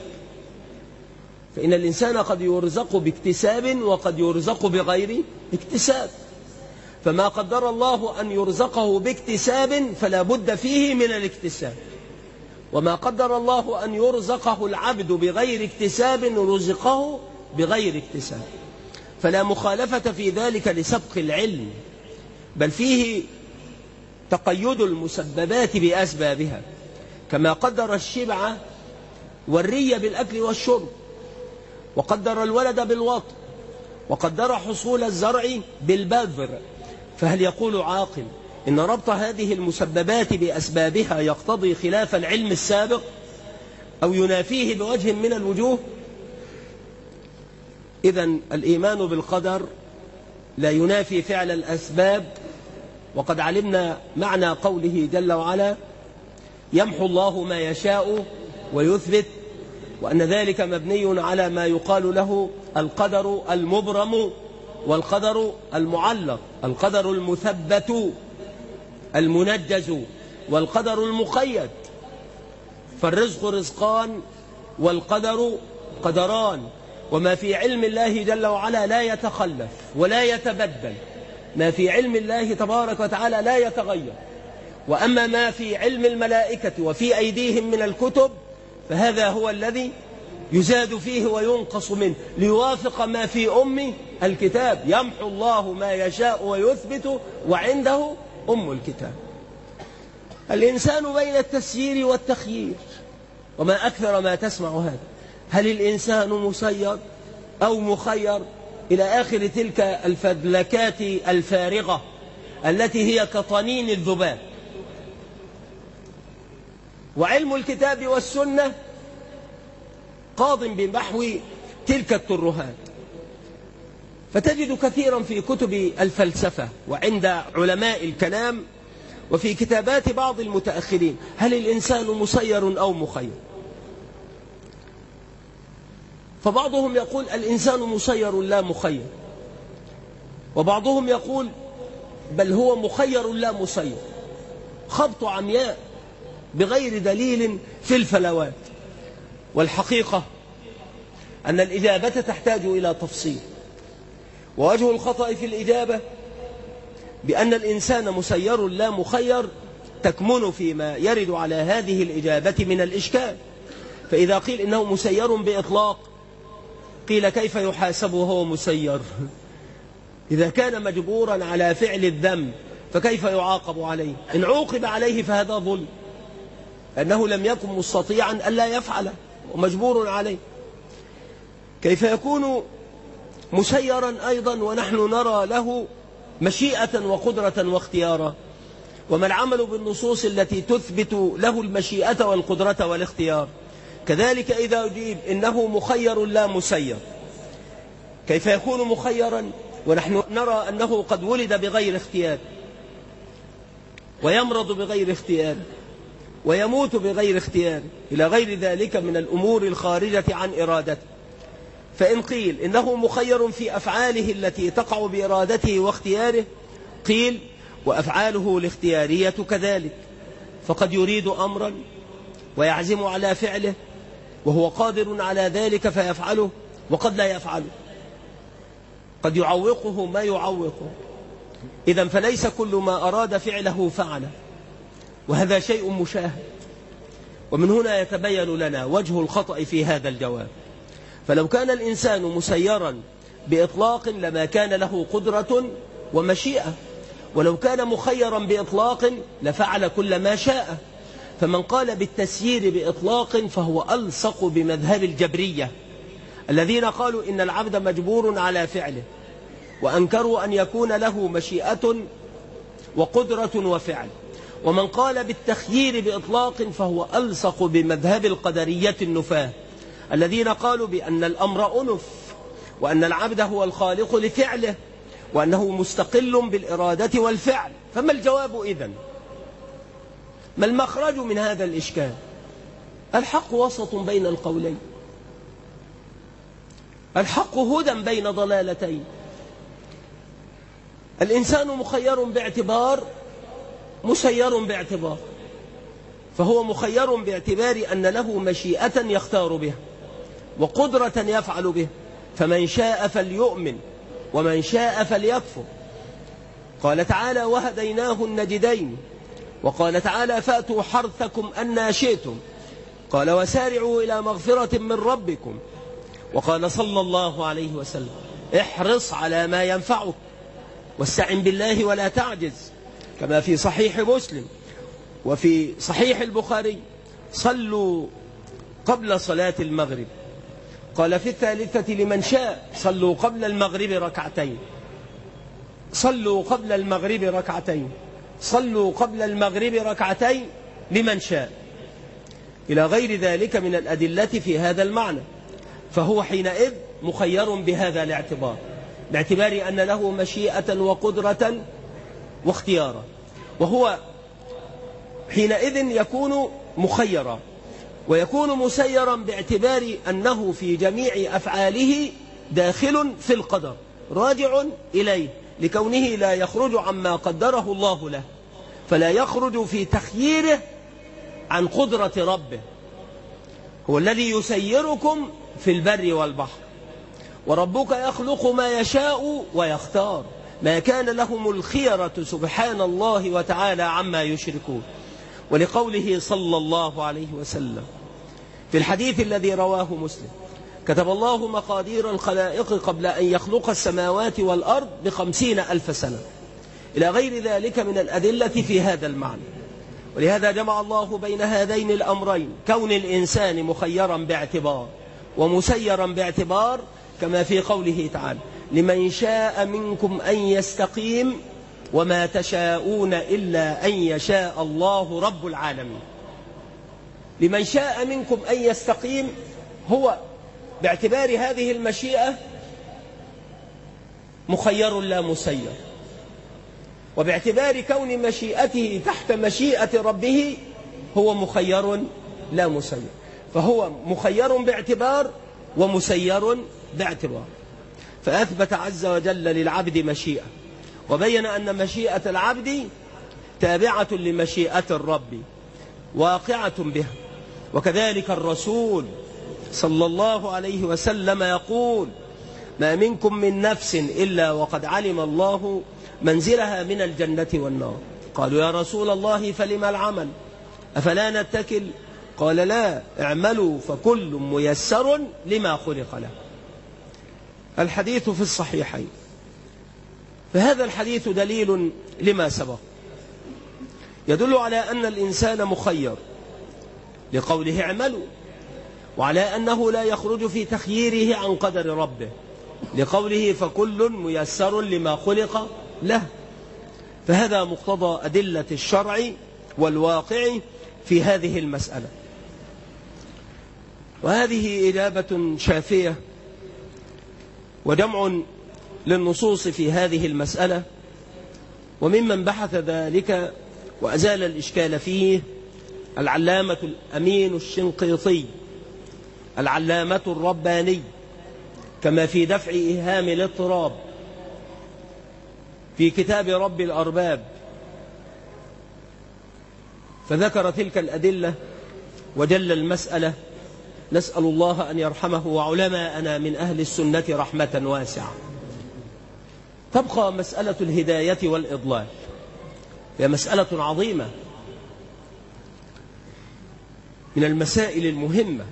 فإن الإنسان قد يرزق باكتساب وقد يرزق بغير اكتساب، فما قدر الله أن يرزقه باكتساب فلا بد فيه من الاكتساب، وما قدر الله أن يرزقه العبد بغير اكتساب رزقه بغير اكتساب. فلا مخالفة في ذلك لسبق العلم، بل فيه تقيد المسببات بأسبابها، كما قدر الشبع والري بالأكل والشرب، وقدر الولد بالوطء، وقدر حصول الزرع بالبذر. فهل يقول عاقل إن ربط هذه المسببات بأسبابها يقتضي خلاف العلم السابق أو ينافيه بوجه من الوجوه؟ إذن الإيمان بالقدر لا ينافي فعل الأسباب، وقد علمنا معنى قوله جل وعلا: يمحو الله ما يشاء ويثبت، وأن ذلك مبني على ما يقال له القدر المبرم والقدر المعلق، القدر المثبت المنجز والقدر المقيد. فالرزق رزقان والقدر قدران، وما في علم الله جل وعلا لا يتخلف ولا يتبدل، ما في علم الله تبارك وتعالى لا يتغير. وأما ما في علم الملائكة وفي أيديهم من الكتب فهذا هو الذي يزاد فيه وينقص منه ليوافق ما في أم الكتاب. يمحو الله ما يشاء ويثبت وعنده أم الكتاب. الإنسان بين التسيير والتخيير، وما أكثر ما تسمع هذا: هل الإنسان مسير أو مخير؟ إلى آخر تلك الفدلكات الفارغة التي هي كطنين الذباب. وعلم الكتاب والسنة قاض بمحو تلك الترهات. فتجد كثيرا في كتب الفلسفة وعند علماء الكلام وفي كتابات بعض المتأخرين: هل الإنسان مسير أو مخير؟ فبعضهم يقول الإنسان مسير لا مخير، وبعضهم يقول بل هو مخير لا مسير. خبط عمياء بغير دليل في الفلوات. والحقيقة أن الإجابة تحتاج إلى تفصيل، ووجه الخطأ في الإجابة بأن الإنسان مسير لا مخير تكمن فيما يرد على هذه الإجابة من الإشكال. فإذا قيل إنه مسير بإطلاق قيل كيف يحاسب وهو مسير؟ إذا كان مجبورا على فعل الذنب فكيف يعاقب عليه؟ إن عوقب عليه فهذا ظلم، أنه لم يكن مستطيعا ألا يفعله ومجبور عليه. كيف يكون مسيرا أيضا ونحن نرى له مشيئة وقدرة واختيارا؟ وما العمل بالنصوص التي تثبت له المشيئة والقدرة والاختيار؟ كذلك إذا أجيب إنه مخير لا مسير، كيف يكون مخيرا ونحن نرى أنه قد ولد بغير اختيار، ويمرض بغير اختيار، ويموت بغير اختيار، إلى غير ذلك من الأمور الخارجة عن إرادته؟ فإن قيل إنه مخير في أفعاله التي تقع بإرادته واختياره، قيل وأفعاله الاختيارية كذلك، فقد يريد أمرا ويعزم على فعله وهو قادر على ذلك فيفعله، وقد لا يفعله، قد يعوقه ما يعوقه. إذن فليس كل ما أراد فعله فعله، وهذا شيء مشاهد. ومن هنا يتبين لنا وجه الخطأ في هذا الجواب. فلو كان الإنسان مسيرا بإطلاق لما كان له قدرة ومشيئة، ولو كان مخيرا بإطلاق لفعل كل ما شاء. فمن قال بالتسيير بإطلاق فهو ألصق بمذهب الجبرية الذين قالوا إن العبد مجبور على فعله، وأنكروا أن يكون له مشيئة وقدرة وفعل. ومن قال بالتخيير بإطلاق فهو ألصق بمذهب القدرية النفاة الذين قالوا بأن الأمر أنف، وأن العبد هو الخالق لفعله، وأنه مستقل بالإرادة والفعل. فما الجواب إذن؟ ما المخرج من هذا الإشكال؟ الحق وسط بين القولين، الحق هدى بين ضلالتين. الإنسان مخير باعتبار، مسير باعتبار، فهو مخير باعتبار أن له مشيئة يختار بها وقدرة يفعل بها، فمن شاء فليؤمن ومن شاء فليكفر. قال تعالى وهديناه النجدين، وقال تعالى فأتوا حرثكم أنى شئتم، قال وسارعوا إلى مغفرة من ربكم، وقال صلى الله عليه وسلم احرص على ما ينفعك واستعن بالله ولا تعجز، كما في صحيح مسلم وفي صحيح البخاري صلوا قبل صلاة المغرب. قال في الثالثة لمن شاء صلوا قبل المغرب ركعتين، صلوا قبل المغرب ركعتين، صلوا قبل المغرب ركعتين لمن شاء، إلى غير ذلك من الأدلة في هذا المعنى. فهو حينئذ مخير بهذا الاعتبار، باعتبار أن له مشيئة وقدرة واختيارا، وهو حينئذ يكون مخيرا، ويكون مسيرا باعتبار أنه في جميع أفعاله داخل في القدر راجع إليه، لكونه لا يخرج عما قدره الله له، فلا يخرج في تخييره عن قدرة ربه. هو الذي يسيركم في البر والبحر، وربك يخلق ما يشاء ويختار، ما كان لهم الخيرة سبحان الله وتعالى عما يشركون. ولقوله صلى الله عليه وسلم في الحديث الذي رواه مسلم كتب الله مقادير الخلائق قبل أن يخلق السماوات والأرض بخمسين ألف سنة، إلى غير ذلك من الأدلة في هذا المعنى. ولهذا جمع الله بين هذين الأمرين، كون الإنسان مخيرا باعتبار ومسيرا باعتبار، كما في قوله تعالى لمن شاء منكم أن يستقيم وما تشاءون إلا أن يشاء الله رب العالمين. لمن شاء منكم أن يستقيم هو باعتبار هذه المشيئة مخير لا مسير، وباعتبار كون مشيئته تحت مشيئة ربه هو مخير لا مسير، فهو مخير باعتبار ومسير باعتبار. فأثبت عز وجل للعبد مشيئة، وبين أن مشيئة العبد تابعة لمشيئة الرب واقعة بها. وكذلك الرسول صلى الله عليه وسلم يقول ما منكم من نفس إلا وقد علم الله منزلها من الجنة والنار. قالوا يا رسول الله فلما العمل أفلا نتكل؟ قال لا، اعملوا فكل ميسر لما خلق له. الحديث في الصحيحين، فهذا الحديث دليل لما سبق، يدل على أن الإنسان مخير لقوله اعملوا، وعلى أنه لا يخرج في تخييره عن قدر ربه لقوله فكل ميسر لما خلق له. فهذا مقتضى أدلة الشرع والواقع في هذه المسألة. وهذه إجابة شافية ودمع للنصوص في هذه المسألة. وممن بحث ذلك وأزال الإشكال فيه العلامة الأمين الشنقيطي العلامة الرباني، كما في دفع إيهام الاضطراب في كتاب رب الأرباب، فذكر تلك الأدلة وجل المسألة. نسأل الله أن يرحمه وعلماءنا من أهل السنة رحمة واسعة. تبقى مسألة الهداية والإضلال، هي مسألة عظيمة من المسائل المهمة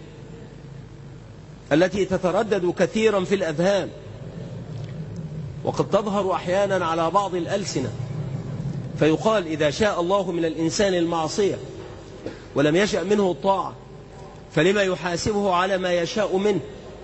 التي تتردد كثيرا في الأذهان، وقد تظهر أحيانا على بعض الألسنة، فيقال إذا شاء الله من الإنسان المعصية ولم يشأ منه الطاعة فلما يحاسبه على ما يشاء منه،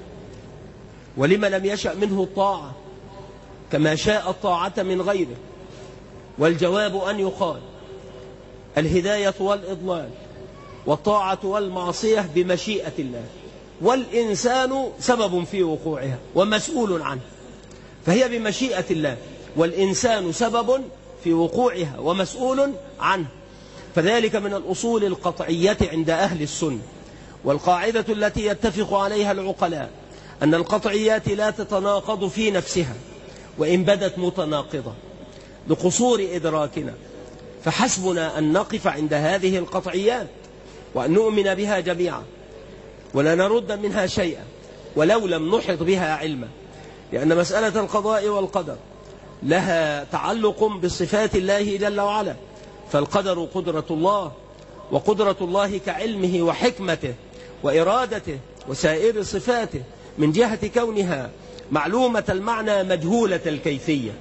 ولما لم يشأ منه الطاعة كما شاء الطاعة من غيره. والجواب أن يقال الهداية والإضلال والطاعة والمعصية بمشيئة الله، والإنسان سبب في وقوعها ومسؤول عنه. فهي بمشيئة الله والإنسان سبب في وقوعها ومسؤول عنه. فذلك من الأصول القطعية عند أهل السنة، والقاعدة التي يتفق عليها العقلاء أن القطعيات لا تتناقض في نفسها وإن بدت متناقضة لقصور إدراكنا، فحسبنا أن نقف عند هذه القطعيات وأن نؤمن بها جميعا ولا نرد منها شيئا ولو لم نحط بها علما، لأن مسألة القضاء والقدر لها تعلق بصفات الله جل وعلا. فالقدر قدرة الله، وقدرة الله كعلمه وحكمته وإرادته وسائر صفاته من جهة كونها معلومة المعنى مجهولة الكيفية،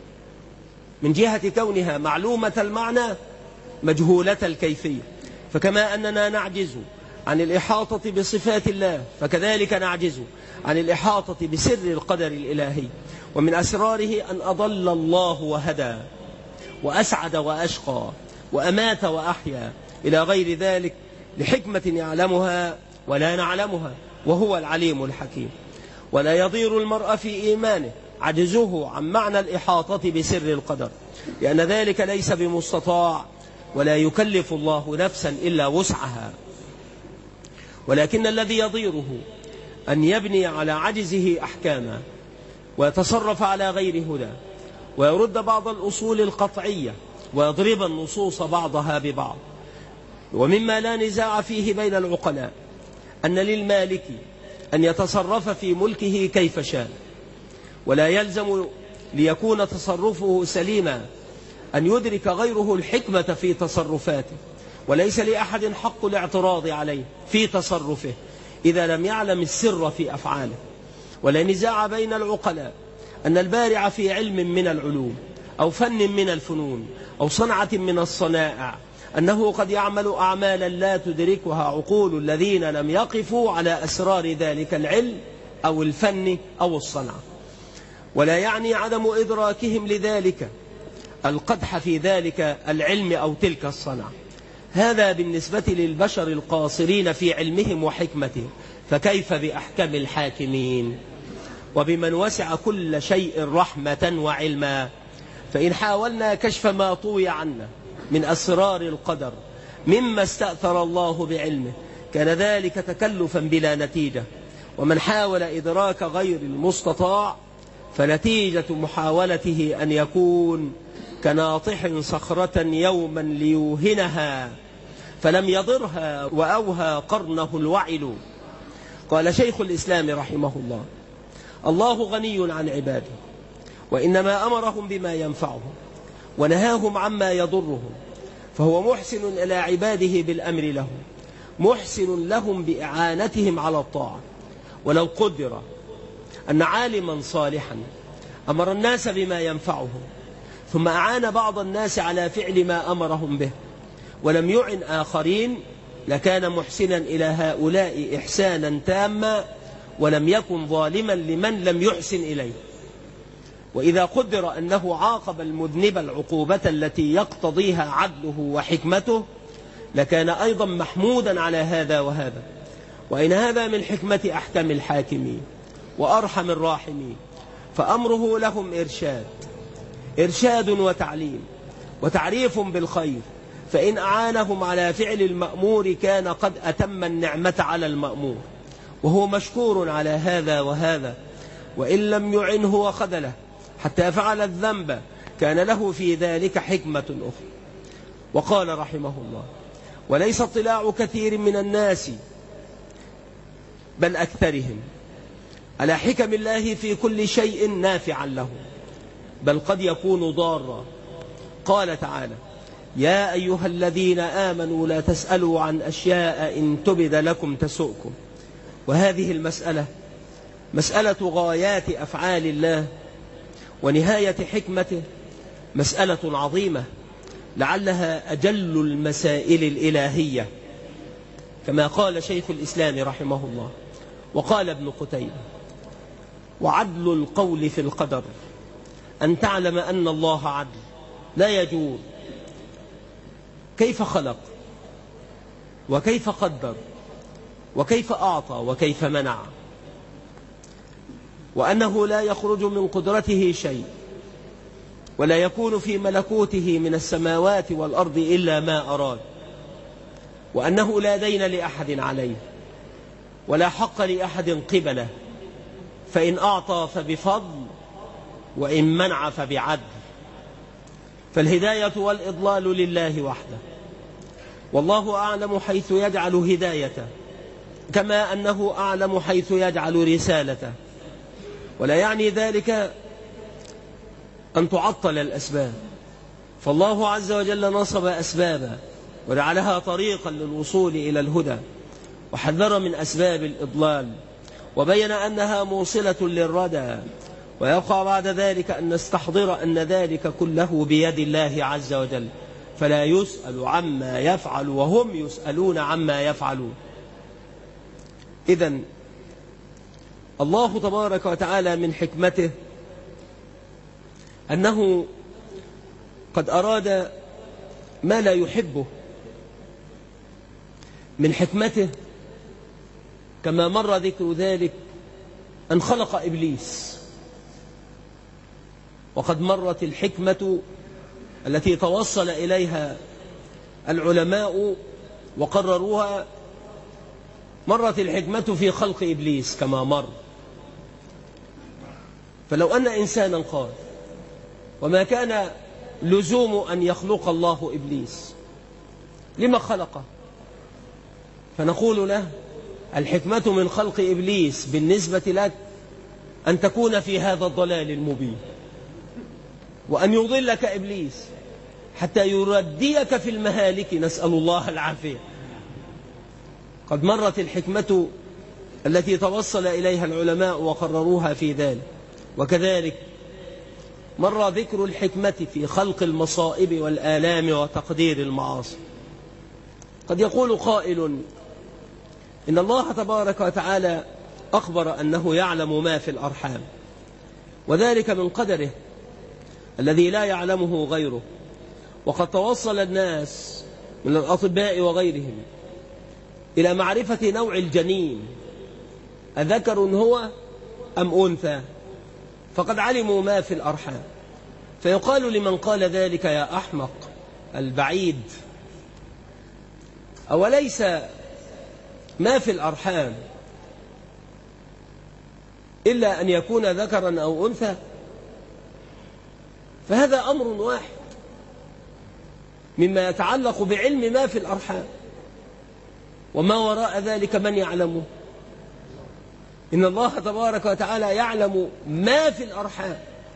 من جهة كونها معلومة المعنى مجهولة الكيفية. فكما أننا نعجز عن الإحاطة بصفات الله، فكذلك نعجز عن الإحاطة بسر القدر الإلهي. ومن أسراره أن أضل الله وهدى وأسعد وأشقى وأمات وأحيا إلى غير ذلك لحكمة يعلمها ولا نعلمها، وهو العليم الحكيم. ولا يضير المرء في إيمانه عجزه عن معنى الإحاطة بسر القدر، لأن ذلك ليس بمستطاع، ولا يكلف الله نفسا إلا وسعها. ولكن الذي يضيره أن يبني على عجزه أحكاما ويتصرف على غير هدى، ويرد بعض الأصول القطعية ويضرب النصوص بعضها ببعض. ومما لا نزاع فيه بين العقلاء أن للمالك أن يتصرف في ملكه كيف شاء، ولا يلزم ليكون تصرفه سليما أن يدرك غيره الحكمة في تصرفاته، وليس لأحد حق الاعتراض عليه في تصرفه إذا لم يعلم السر في أفعاله. ولا نزاع بين العقلاء أن البارع في علم من العلوم أو فن من الفنون أو صنعة من الصنائع أنه قد يعمل أعمالا لا تدركها عقول الذين لم يقفوا على أسرار ذلك العلم أو الفن أو الصنعة، ولا يعني عدم إدراكهم لذلك القدح في ذلك العلم أو تلك الصنعة. هذا بالنسبة للبشر القاصرين في علمهم وحكمتهم، فكيف بأحكم الحاكمين وبمن وسع كل شيء رحمة وعلما؟ فإن حاولنا كشف ما طوي عنا من أسرار القدر مما استأثر الله بعلمه كان ذلك تكلفا بلا نتيجة. ومن حاول إدراك غير المستطاع فنتيجة محاولته أن يكون كناطح صخرة يوما ليوهنها فلم يضرها وأوهى قرنه الوعل. قال شيخ الإسلام رحمه الله: الله غني عن عباده، وإنما أمرهم بما ينفعهم ونهاهم عما يضرهم، فهو محسن إلى عباده بالأمر لهم، محسن لهم بإعانتهم على الطاعة. ولو قدر أن عالما صالحا أمر الناس بما ينفعهم ثم أعان بعض الناس على فعل ما أمرهم به ولم يعن آخرين لكان محسنا إلى هؤلاء إحسانا تاما ولم يكن ظالما لمن لم يحسن إليه. وإذا قدر أنه عاقب المذنب العقوبة التي يقتضيها عدله وحكمته لكان أيضا محمودا على هذا وهذا. وإن هذا من حكمة أحكم الحاكمين وأرحم الراحمين، فأمره لهم إرشاد إرشاد وتعليم وتعريف بالخير، فإن أعانهم على فعل المأمور كان قد أتم النعمة على المأمور وهو مشكور على هذا وهذا، وإن لم يعنه وخذله حتى فعل الذنب كان له في ذلك حكمة أخرى. وقال رحمه الله: وليس اطلاع كثير من الناس بل أكثرهم على حكم الله في كل شيء نافعا له، بل قد يكون ضارا. قال تعالى: يا أيها الذين آمنوا لا تسألوا عن أشياء إن تبد لكم تسؤكم. وهذه المسألة مسألة غايات أفعال الله ونهاية حكمته، مسألة عظيمة لعلها أجل المسائل الإلهية، كما قال شيخ الإسلام رحمه الله وقال ابن قتيبة: وعدل القول في القدر أن تعلم أن الله عدل لا يجور، كيف خلق وكيف قدر وكيف أعطى وكيف منع، وأنه لا يخرج من قدرته شيء ولا يكون في ملكوته من السماوات والأرض إلا ما أراد، وأنه لا دين لأحد عليه ولا حق لأحد قبله، فإن أعطى فبفضل وإن منع فبعدل، فالهداية والإضلال لله وحده، والله أعلم حيث يجعل هدايته كما أنه أعلم حيث يجعل رسالته. ولا يعني ذلك أن تعطل الأسباب، فالله عز وجل نصب أسبابا وجعلها طريقا للوصول إلى الهدى، وحذر من أسباب الإضلال وبين أنها موصلة للردى. ويقع بعد ذلك أن نستحضر أن ذلك كله بيد الله عز وجل، فلا يسأل عما يفعل وهم يسألون عما يفعلون. إذن الله تبارك وتعالى من حكمته أنه قد أراد ما لا يحبه. من حكمته كما مر ذكر ذلك أن خلق إبليس، وقد مرت الحكمة التي توصل إليها العلماء وقرروها، مرت الحكمة في خلق إبليس كما مر. فلو أن إنسانا قال: وما كان لزوم أن يخلق الله إبليس، لما خلقه؟ فنقول له: الحكمة من خلق إبليس بالنسبة لك أن تكون في هذا الضلال المبين، وأن يضلك إبليس حتى يرديك في المهالك، نسأل الله العافية. قد مرت الحكمة التي توصل إليها العلماء وقرروها في ذلك. وكذلك مر ذكر الحكمة في خلق المصائب والآلام وتقدير المعاصي. قد يقول قائل: إن الله تبارك وتعالى أخبر أنه يعلم ما في الأرحام، وذلك من قدره الذي لا يعلمه غيره. وقد توصل الناس من الأطباء وغيرهم إلى معرفة نوع الجنين، أذكر هو أم أنثى، فقد علموا ما في الأرحام. فيقال لمن قال ذلك: يا أحمق البعيد، أوليس ما في الأرحام إلا أن يكون ذكرا أو أنثى؟ فهذا أمر واحد مما يتعلق بعلم ما في الأرحام، وما وراء ذلك من يعلمه؟ إن الله تبارك وتعالى يعلم ما في الأرحام،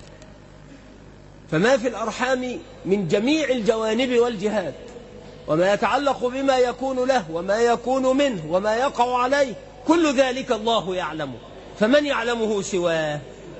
فما في الأرحام من جميع الجوانب والجهات، وما يتعلق بما يكون له وما يكون منه وما يقع عليه، كل ذلك الله يعلمه، فمن يعلمه سواه؟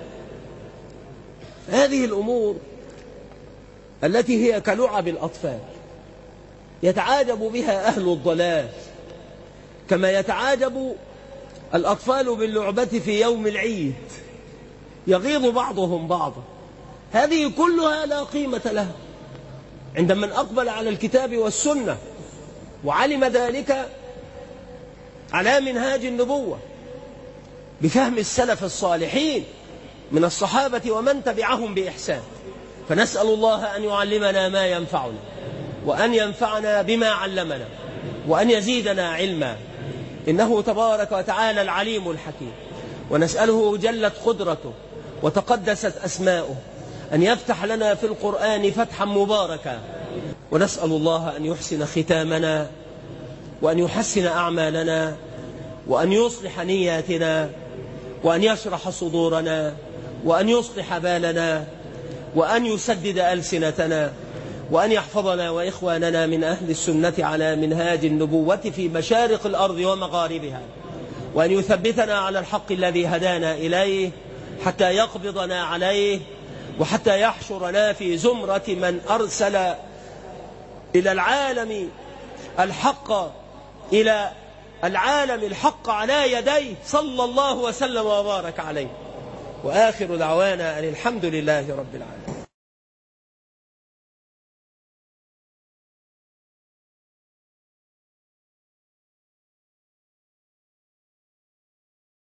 هذه الأمور التي هي كلعب الأطفال يتعاجب بها أهل الضلال، كما يتعاجب الأطفال باللعبة في يوم العيد، يغيظ بعضهم بعضا هذه كلها لا قيمة لها عند من أقبل على الكتاب والسنة وعلم ذلك على منهاج النبوة بفهم السلف الصالحين من الصحابة ومن تبعهم بإحسان. فنسأل الله أن يعلمنا ما ينفعنا، وأن ينفعنا بما علمنا، وأن يزيدنا علما، إنه تبارك وتعالى العليم الحكيم. ونسأله جلت قدرته وتقدست أسماؤه أن يفتح لنا في القرآن فتحا مباركا، ونسأل الله أن يحسن ختامنا، وأن يحسن أعمالنا، وأن يصلح نياتنا، وأن يشرح صدورنا، وأن يصلح بالنا، وأن يسدد ألسنتنا، وأن يحفظنا وإخواننا من أهل السنة على منهاج النبوة في مشارق الأرض ومغاربها، وأن يثبتنا على الحق الذي هدانا إليه حتى يقبضنا عليه، وحتى يحشرنا في زمرة من أرسل إلى العالم الحق إلى العالم الحق على يديه صلى الله وسلم وبارك عليه. وآخر دعوانا أن الحمد لله رب العالمين.